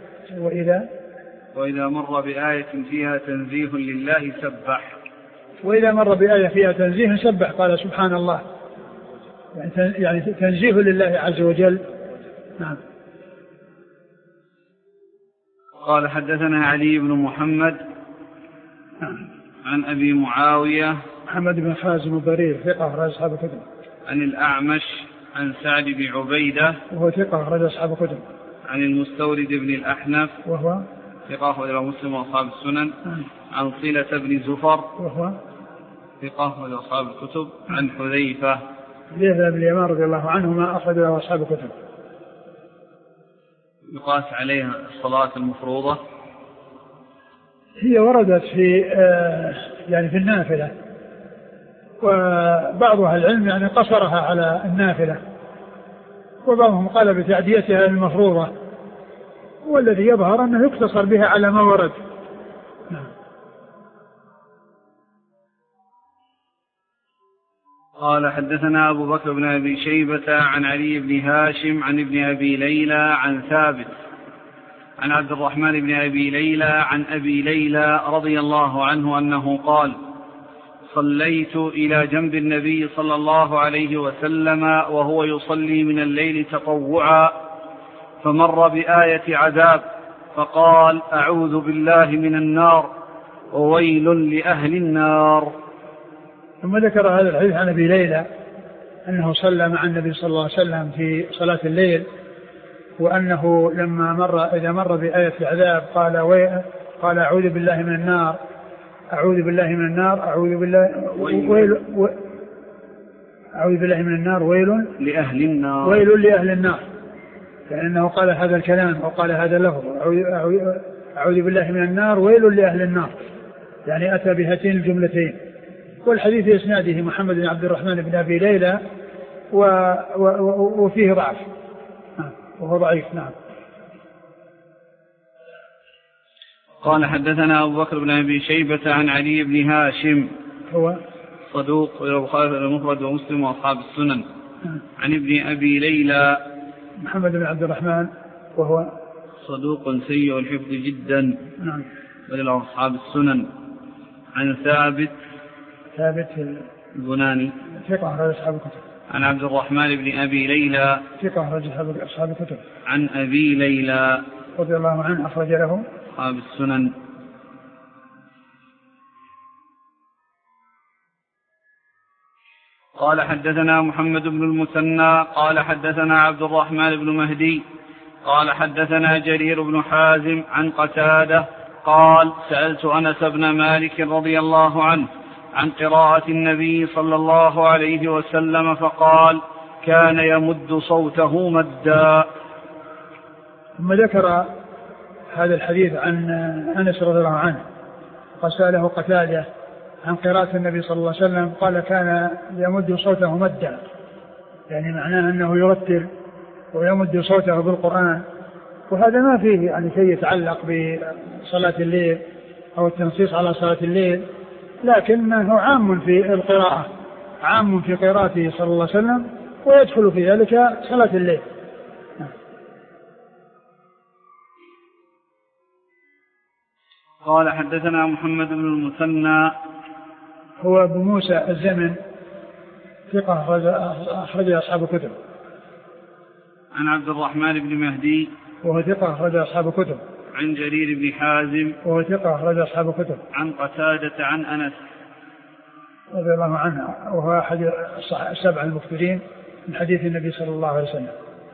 وإذا مر بآية فيها تنزيه لله سبح. وإذا مر بآية فيها تنزيه سبح، قال سبحان الله، يعني تنزيه لله عز وجل. نعم. قال حدثنا علي بن محمد عن أبي معاوية محمد بن خازم الضرير ثقة أخرج أصحاب الكتب. عن الأعمش عن سعد بن عبيدة وهو ثقة أخرج أصحاب الكتب. عن المستورد بن الأحنف وهو ثقة أخرج مسلم وأصحاب السنن. عن صلة بن زفر وهو ثقة أخرج أصحاب الكتب. عن حذيفة بن اليمان رضي الله عنهما أخرج له أصحاب الكتب. يقاس عليها الصلاة المفروضة. هي وردت في يعني في النافلة، وبعض أهل العلم يعني قصرها على النافلة، وبعضهم قال بتعديتها المفروضة، والذي يظهر أنه يقتصر بها على ما ورد. قال حدثنا أبو بكر بن أبي شيبة عن علي بن هاشم عن ابن أبي ليلى عن ثابت عن عبد الرحمن بن أبي ليلى عن أبي ليلى رضي الله عنه أنه قال: صليت إلى جنب النبي صلى الله عليه وسلم وهو يصلي من الليل تطوعا، فمر بآية عذاب فقال: أعوذ بالله من النار وويل لأهل النار. ثم ذكر هذا الحديث عن أبي ليلى أنه صلى مع النبي صلى الله عليه وسلم في صلاة الليل، وأنه إذا مر بآية العذاب قال أعوذ بالله من النار، أعوذ بالله من النار، أعوذ بالله من النار، ويل لأهل النار، لأنه قال هذا الكلام وقال هذا اللفظ، أعوذ بالله من النار ويل لأهل النار، يعني أتى بهاتين الجملتين. والحديث في إسناده محمد بن عبد الرحمن بن أبي ليلى وفيه ضعف، وهو ضعيف. نعم. قال حدثنا أبو بكر بن أبي شيبة عن علي بن هاشم هو صدوق البخاري المفرد ومسلم وأصحاب السنن. عن ابن أبي ليلى محمد بن عبد الرحمن وهو صدوق سيء الحفظ جدا. نعم. ولله أصحاب السنن. عن ثابت البناني ثقة أخرج أصحاب الكتب. عن عبد الرحمن بن أبي ليلى ثقة أخرج أصحاب الكتب. عن أبي ليلى رضي الله عنه أخرج له أصحاب السنن. قال حدثنا محمد بن المثنى قال حدثنا عبد الرحمن بن مهدي قال حدثنا جرير بن حازم عن قتادة قال: سألت أنس بن مالك رضي الله عنه عن قراءة النبي صلى الله عليه وسلم فقال: كان يمد صوته مدا. ثم ذكر هذا الحديث عن أنس رضي الله عنه قال: سأله قتادة عن قراءة النبي صلى الله عليه وسلم قال: كان يمد صوته مدا، يعني معناه أنه يرتل ويمد صوته بالقرآن، وهذا ما فيه يعني شيء يتعلق بصلاة الليل أو التنصيص على صلاة الليل، لكنه عام في القراءة، عام في قراءته صلى الله عليه وسلم، ويدخل في ذلك صلاة الليل. قال حدثنا محمد بن المثنى هو أبو موسى الزمن ثقة أخرج أصحاب الكتب. عن عبد الرحمن بن مهدي وهو ثقة أخرج أصحاب الكتب. عن جرير بن حازم وهو ثقة أخرج أصحاب الكتب. عن قتادة عن أنس رضي الله عنه وهو أحد السبع المكثرين من حديث النبي صلى الله عليه وسلم.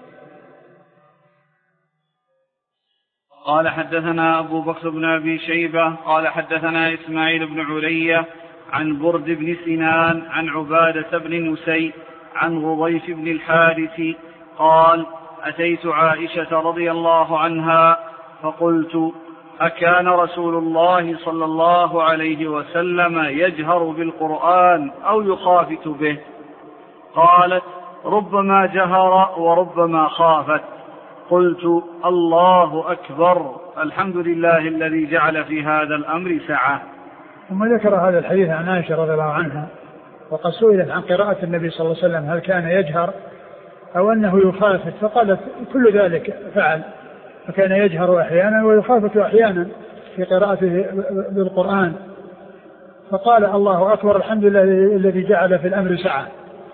قال حدثنا أبو بكر بن أبي شيبة قال حدثنا إسماعيل بن علية عن برد بن سنان عن عبادة بن نسي عن غضيف بن الحارث قال: أتيت عائشة رضي الله عنها فقلت: أكان رسول الله صلى الله عليه وسلم يجهر بالقرآن أو يخافت به؟ قالت: ربما جهر وربما خافت. قلت: الله أكبر، الحمد لله الذي جعل في هذا الأمر سعة. ثم ذكر هذا الحديث عن عائشة رضي الله عنها، وقد سئلت عن قراءة النبي صلى الله عليه وسلم هل كان يجهر أو أنه يخافت، فقالت كل ذلك فعل، فكان يجهر أحيانا ويخافت أحيانا في قراءته بالقرآن. فقال: الله أكبر، الحمد لله الذي جعل في الأمر سعة.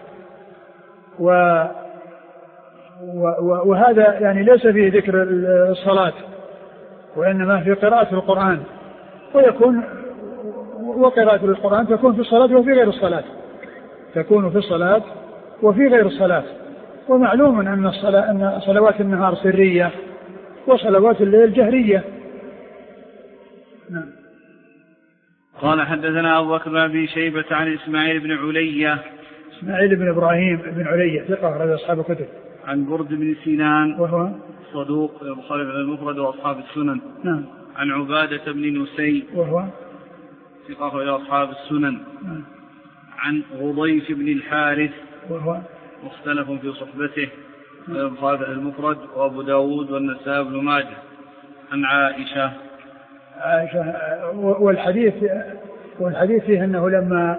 وهذا يعني ليس فيه ذكر الصلاة، وإنما في قراءة القرآن، وقراءة القرآن تكون في الصلاة وفي غير الصلاة، تكون في الصلاة وفي غير الصلاة. ومعلوم أن صلوات النهار سرية وصلوات الليل جهرية. نعم. قال: حدثنا أبو بكر بن أبي شيبة عن إسماعيل بن علية. إسماعيل بن إبراهيم بن علية ثقة أخرج أصحاب الكتب. عن برد بن سنان وهو صدوق البخاري المفرد وأصحاب السنن. نعم. عن عبادة بن نسي وهو ثقة أخرج أصحاب السنن. نعم. عن غضيف بن الحارث وهو مختلف في صحبته، البخاري المفرد وأبو داود والنسائي بن ماجه. عن عائشة. والحديث فيه أنه لما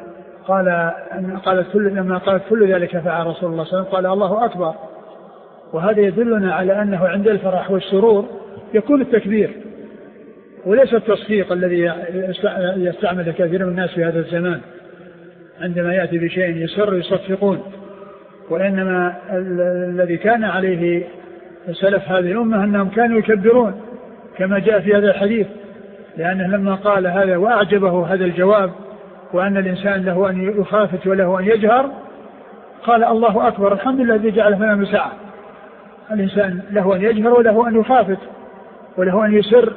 قالت كل ذلك فعل رسول الله صلى الله عليه وسلم قال: الله أكبر. وهذا يدلنا على أنه عند الفرح والسرور يكون التكبير، وليس التصفيق الذي يستعمل كثير من الناس في هذا الزمان عندما يأتي بشيء يسر يصفقون. وإنما الذي كان عليه سلف هذه الأمة أنهم كانوا يكبرون كما جاء في هذا الحديث، لأنه لما قال هذا وأعجبه هذا الجواب وأن الإنسان له أن يخافت وله أن يجهر، قال: الله أكبر، الحمد لله الذي جعل في الأمر سعة. الإنسان له أن يجهر وله أن يخافت وله أن يسر.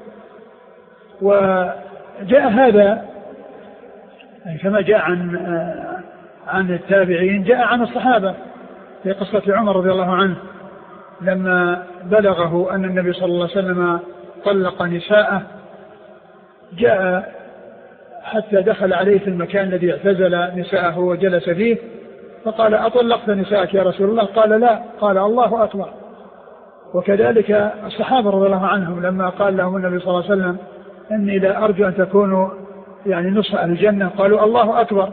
وجاء هذا كما جاء عن التابعين، جاء عن الصحابة في قصة عمر رضي الله عنه لما بلغه أن النبي صلى الله عليه وسلم طلق نساءه، جاء حتى دخل عليه في المكان الذي اعتزل نساءه وجلس فيه، فقال: أطلقت نساءك يا رسول الله؟ قال: لا. قال: الله أكبر. وكذلك الصحابة رضي الله عنهم لما قال لهم النبي صلى الله عليه وسلم: إني لا أرجو أن تكونوا يعني نصف الجنة، قالوا: الله أكبر.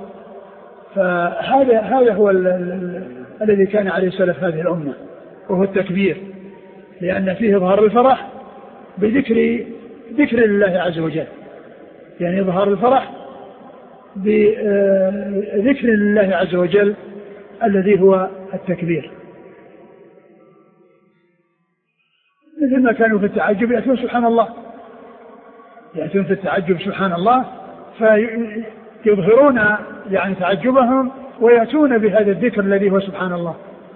فهذا هو الذي كان عليه سلف هذه الأمة، وهو التكبير، لأن فيه إظهار الفرح بذكر الله عز وجل، يعني إظهار الفرح بذكر الله عز وجل الذي هو التكبير. مثل ما كانوا في التعجب يأتون سبحان الله، يأتون في التعجب سبحان الله، فيظهرون يعني تعجبهم ويأتون بهذا الذكر الذي هو سبحان الله.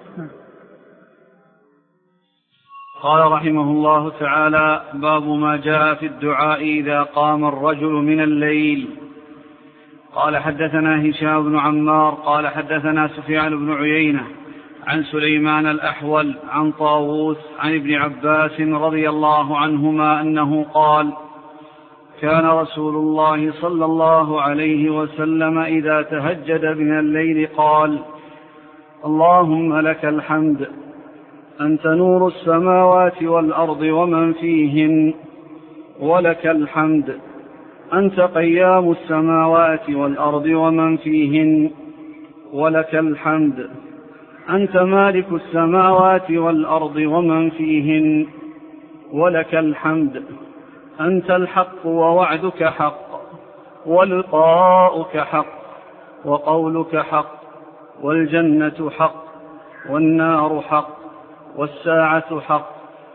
قال رحمه الله تعالى: باب ما جاء في الدعاء إذا قام الرجل من الليل. قال: حدثنا هشام بن عمار قال: حدثنا سفيان بن عيينة عن سليمان الأحول عن طاووس عن ابن عباس رضي الله عنهما أنه قال: كان رسول الله صلى الله عليه وسلم إذا تهجد من الليل قال: اللهم لك الحمد، أنت نور السماوات والأرض ومن فيهن، ولك الحمد، أنت قيام السماوات والأرض ومن فيهن، ولك الحمد، أنت مالك السماوات والأرض ومن فيهن، ولك الحمد، أنت الحق ووعدك حق، ولقاؤك حق، وقولك حق، والجنة حق، والنار حق، والساعة حق،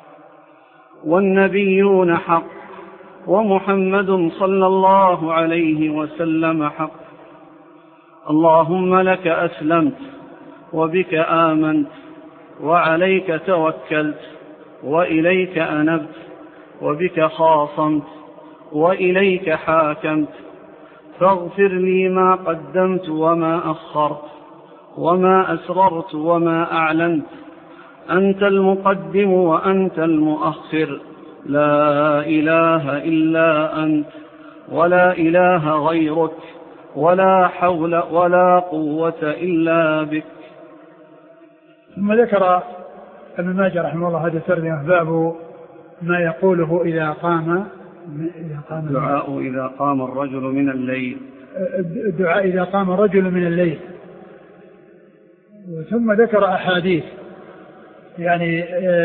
والنبيون حق، ومحمد صلى الله عليه وسلم حق. اللهم لك أسلمت، وبك آمنت، وعليك توكلت، وإليك أنبت، وبك خاصمت، وإليك حاكمت، فاغفر لي ما قدمت وما أخرت، وما أسررت وما أعلنت، أنت المقدم وأنت المؤخر، لا إله إلا أنت ولا إله غيرك ولا حول ولا قوة إلا بك. ثم ذكر ابن ماجه رحمه الله هذا الترجمة باب ما يقوله إذا قام الدعاء إذا قام الرجل من الليل. الدعاء إذا قام الرجل من الليل. ثم ذكر أحاديث يعني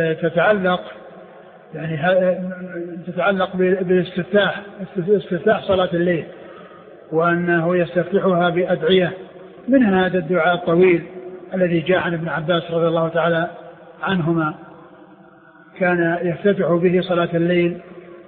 تتعلق باستفتاح صلاة الليل، وأنه يستفتحها بأدعية، منها هذا الدعاء الطويل الذي جاء عن ابن عباس رضي الله تعالى عنهما، كان يفتتح به صلاة الليل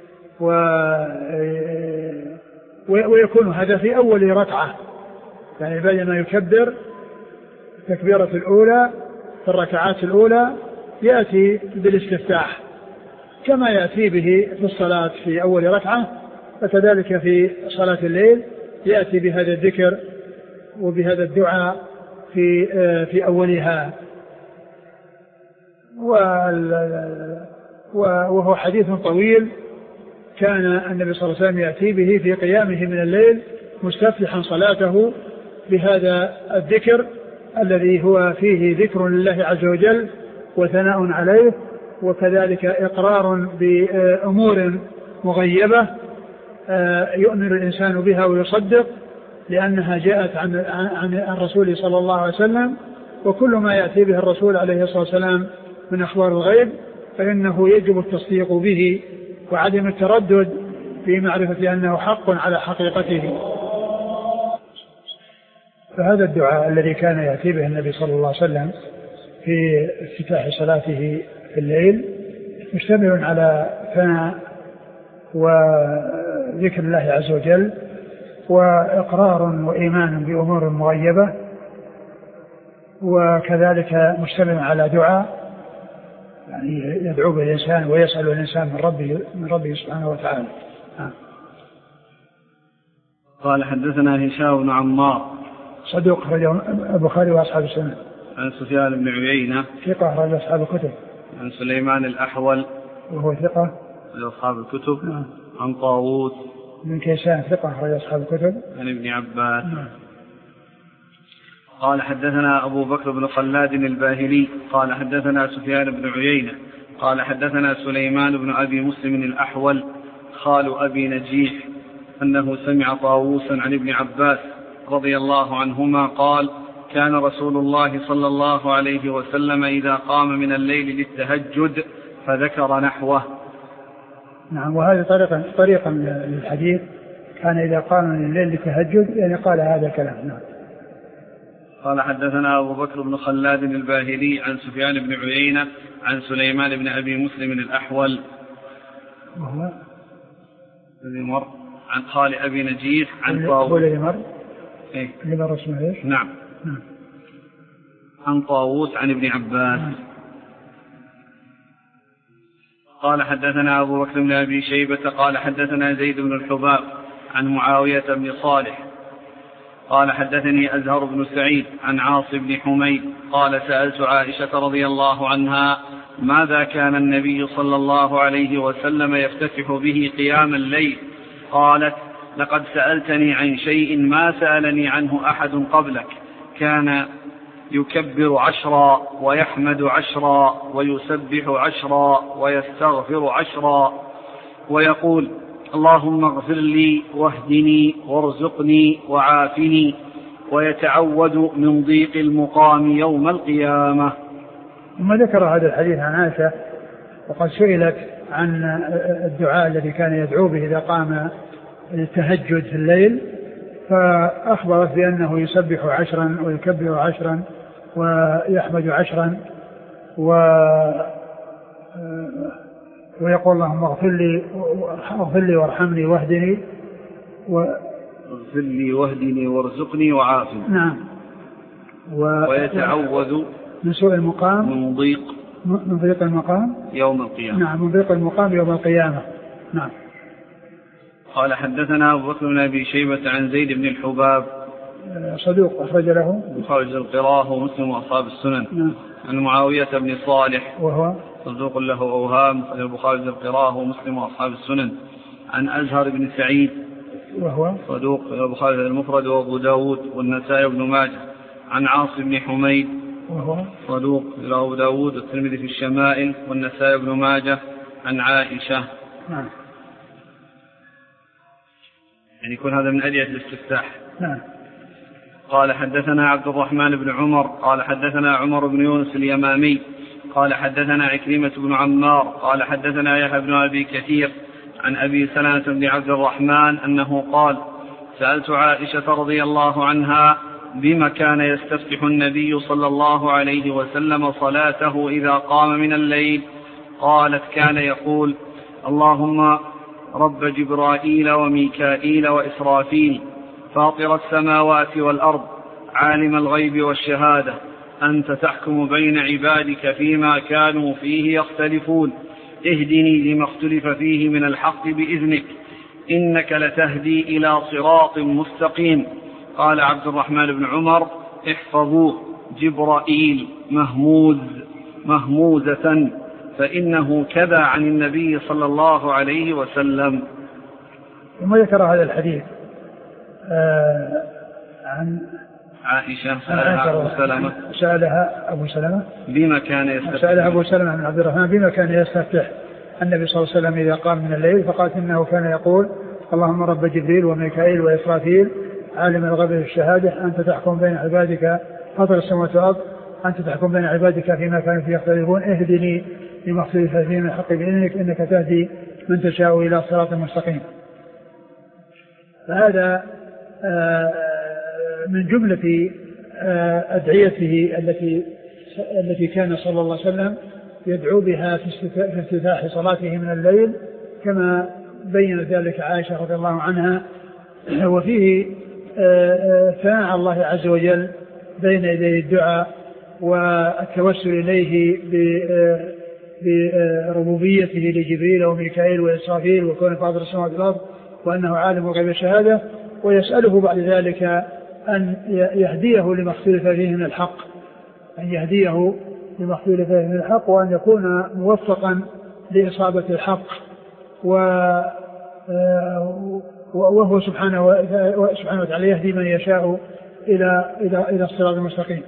ويكون هذا في أول ركعة، يعني بينما يكبر التكبيرة الأولى في الركعات الأولى يأتي بالاستفتاح كما يأتي به في الصلاة في أول ركعة، فكذلك في صلاة الليل يأتي بهذا الذكر وبهذا الدعاء في أولها. وهو حديث طويل كان النبي صلى الله عليه وسلم يأتي به في قيامه من الليل مستفتحا صلاته بهذا الذكر الذي هو فيه ذكر لله عز وجل وثناء عليه، وكذلك إقرار بأمور مغيبة يؤمن الإنسان بها ويصدق لأنها جاءت عن الرسول صلى الله عليه وسلم، وكل ما يأتي به الرسول عليه الصلاة والسلام من أخبار الغيب فإنه يجب التصديق به وعدم التردد في معرفة أنه حق على حقيقته. فهذا الدعاء الذي كان يأتي به النبي صلى الله عليه وسلم في افتتاح صلاته في الليل مشتمل على ثناء وذكر الله عز وجل وإقرار وإيمان بأمور مغيبة، وكذلك مشتمل على دعاء يعني يدعو به الإنسان ويسأل الإنسان من ربه سبحانه وتعالى. قال حدثنا هشام بن عمار صدوق أخرجه البخاري وأصحاب السنن. عن سفيان بن عيينة ثقة أخرج أصحاب الكتب. عن سليمان الأحول وهو ثقة أصحاب الكتب. عن طاووس بن كيسان ثقة أخرج أصحاب الكتب. عن ابن عباس. قال حدثنا أبو بكر بن خلاد الباهلي قال حدثنا سفيان بن عيينة قال حدثنا سليمان بن أبي مسلم الأحول خال أبي نجيح أنه سمع طاووسا عن ابن عباس رضي الله عنهما قال كان رسول الله صلى الله عليه وسلم إذا قام من الليل للتهجد فذكر نحوه. نعم، وهذا طريقا للحديث، كان إذا قام من الليل للتهجد يعني قال هذا الكلام. نعم. قال حدثنا أبو بكر بن خلاد الباهلي عن سفيان بن عيينة عن سليمان بن أبي مسلم الأحول وهو الذي مر عن خال أبي نجيح عن طاووس الذي مر إيه؟ اللي مر اسمه إيش؟ نعم. عن طاووس عن ابن عباس. قال حدثنا أبو بكر بن أبي شيبة قال حدثنا زيد بن الحباب عن معاوية بن صالح قال حدثني أزهر بن سعيد عن عاصم بن حميد قال سألت عائشة رضي الله عنها ماذا كان النبي صلى الله عليه وسلم يفتتح به قيام الليل؟ قالت لقد سألتني عن شيء ما سألني عنه أحد قبلك، كان يكبر 10 ويحمد 10 ويسبح 10 ويستغفر 10 ويقول اللهم اغفر لي واهدني وارزقني وعافني، ويتعوذ من ضيق المقام يوم القيامة. ثم ذكر هذا الحديث عن عائشة وقد سئلت عن الدعاء الذي كان يدعو به إذا قام التهجد في الليل، فأخبرت بأنه يسبح 10 ويكبر 10 ويحمد 10 ويقول اللهم اغفر لي وارحمني واهدني اغفر لي واهدني وارزقني وعافني. نعم. ويتعوذ من سوء المقام من ضيق المقام يوم القيامة. نعم، من ضيق المقام يوم القيامة. نعم. قال حدثنا أبو بكر بن أبي شيبة عن زيد بن الحباب صدوق أخرج له خارج القراءة ومسلم وأصحاب السنن. نعم. عن معاوية بن صالح وهو صدوق له أوهام، أخرجه البخاري في القراءة ومسلم وأصحاب السنن. عن أزهر بن سعيد وهو صدوق البخاري في المفرد وأبو داود والنسائي وابن ماجه. عن عاصم بن حميد وهو صدوق له أبو داود والترمذي في الشمائل والنسائي وابن ماجه. عن عائشة. نعم. يعني يكون هذا من أدعية الاستفتاح. نعم. قال حدثنا عبد الرحمن بن عمر قال حدثنا عمر بن يونس اليمامي قال حدثنا عكرمة بن عمار قال حدثنا يحيى بن أبي كثير عن أبي سلمة بن عبد الرحمن أنه قال سألت عائشة رضي الله عنها بما كان يستفتح النبي صلى الله عليه وسلم صلاته إذا قام من الليل؟ قالت كان يقول اللهم رب جبرائيل وميكائيل وإسرافيل فاطر السماوات والأرض عالم الغيب والشهادة أنت تحكم بين عبادك فيما كانوا فيه يختلفون اهدني لما اختلف فيه من الحق بإذنك إنك لتهدي إلى صراط مستقيم. قال عبد الرحمن بن عمر احفظوا جبرائيل مهموزة فإنه كذا عن النبي صلى الله عليه وسلم. ثم ذكر هذا الحديث عن عائشة سألها أبو سلمة بما كان يستفتح. سألها أبو سلمة بن عبد الرحمن بما كان يستفتح النبي صلى الله عليه وسلم إذا قام من الليل، فقالت إنه كان يقول اللهم رب جبريل وميكائيل وإسرافيل عالم الغيب والشهادة أنت تحكم بين عبادك فاطر السماوات والأرض أنت تحكم بين عبادك فيما كانوا فيه يختلفون اهدني لما اختلف فيه من الحق بإذنك إنك تهدي من تشاء إلى صراط مستقيم. فهذا من جملة أدعيته التي كان صلى الله عليه وسلم يدعو بها في افتتاح صلاته من الليل كما بين ذلك عائشة رضي الله عنها. وفيه ثناء الله عز وجل بين يدي الدعاء والتوسل إليه بربوبيته لجبريل وميكائيل وإسرافيل وكون فاطر السماوات والأرض وأنه عالم الغيب والشهادة، ويسأله بعد ذلك أن يهديه لما اختلف فيه من الحق، أن يهديه لما اختلف فيه من الحق وأن يكون موفقا لإصابة الحق وهو سبحانه وتعالى يهدي من يشاء إلى الصراط المستقيم.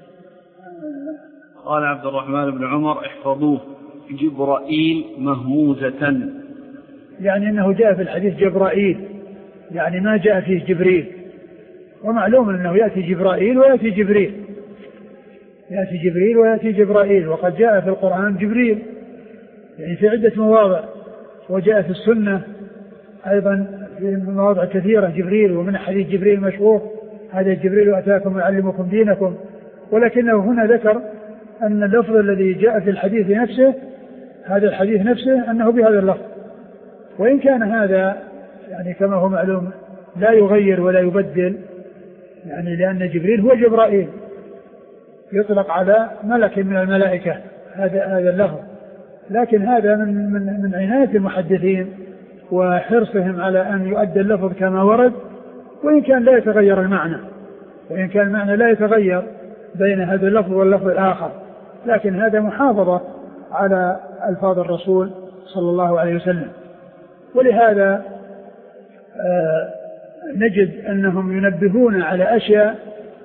قال عبد الرحمن بن عمر احفظوه جبرائيل مهموزة، يعني أنه جاء في الحديث جبرائيل، يعني ما جاء فيه جبريل، ومعلوم أنه يأتي جبرائيل ويأتي جبريل، يأتي جبريل ويأتي جبرائيل، وقد جاء في القرآن جبريل يعني في عدة مواضع، وجاء في السنة أيضا في مواضع كثيرة جبريل، ومن حديث جبريل مشهور هذا جبريل أتاكم يعلمكم دينكم، ولكنه هنا ذكر أن اللفظ الذي جاء في الحديث نفسه هذا الحديث نفسه أنه بهذا اللفظ، وإن كان هذا يعني كما هو معلوم لا يغير ولا يبدل، يعني لأن جبريل هو جبرائيل يطلق على ملك من الملائكة هذا اللفظ، لكن هذا من عناية المحدثين وحرصهم على أن يؤدى اللفظ كما ورد، وإن كان لا يتغير المعنى، وإن كان المعنى لا يتغير بين هذا اللفظ واللفظ الآخر، لكن هذا محافظة على ألفاظ الرسول صلى الله عليه وسلم. ولهذا نجد أنهم ينبهون على أشياء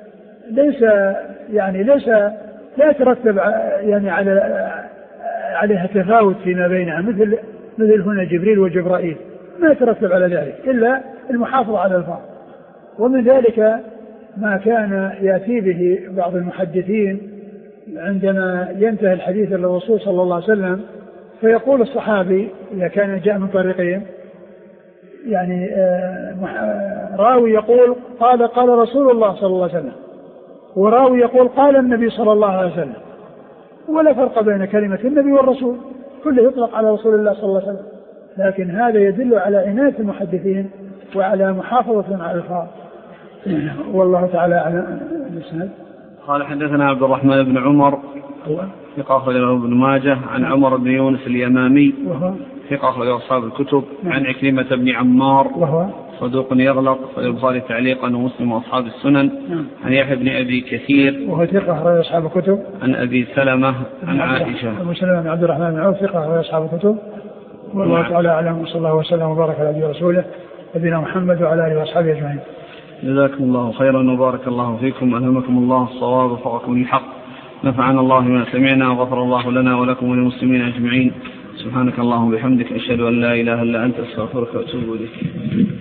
لا يترتب يعني عليها تفاوت فيما بينها، مثل هنا جبريل وجبرائيل ما يترتب على ذلك إلا المحافظة على الألفاظ. ومن ذلك ما كان يأتي به بعض المحدثين عندما ينتهي الحديث للرسول صلى الله عليه وسلم، فيقول الصحابي إذا كان جاء من طريقين، يعني راوي يقول قال رسول الله صلى الله عليه وسلم، وراوي يقول قال النبي صلى الله عليه وسلم، ولا فرق بين كلمة النبي والرسول، كله يطلق على رسول الله صلى الله عليه وسلم، لكن هذا يدل على عناية المحدثين وعلى محافظة على الألفاظ. والله تعالى أعلم. قال حدثنا عبد الرحمن بن عمر ثقة أخرجه ابن ماجه عن عمر بن يونس اليمامي ثقة أخرجه أصحاب الكتب عن عكرمة بن عمار صدوق يغلط، والبخاري تعليقا ومسلم وأصحاب السنن. عن يحيى بن أبي كثير وهو ثقة أخرج أصحاب الكتب. عن أبي سلمة عن عائشة. أبو سلمة بن عبد الرحمن بن عوف ثقة أخرج أصحاب الكتب. والله تعالى أعلم، وصلى الله وسلم وبارك على نبينا ورسوله نبينا محمد وعلى آله وأصحابه أجمعين. جزاكم الله خيرا وبارك الله فيكم، ألهمكم الله الصواب ووفقكم للحق، نفعنا الله بما سمعنا وغفر الله لنا ولكم وللمسلمين أجمعين. سبحانك اللهم وبحمدك، أشهد أن لا إله إلا أنت، أستغفرك وأتوب إليك.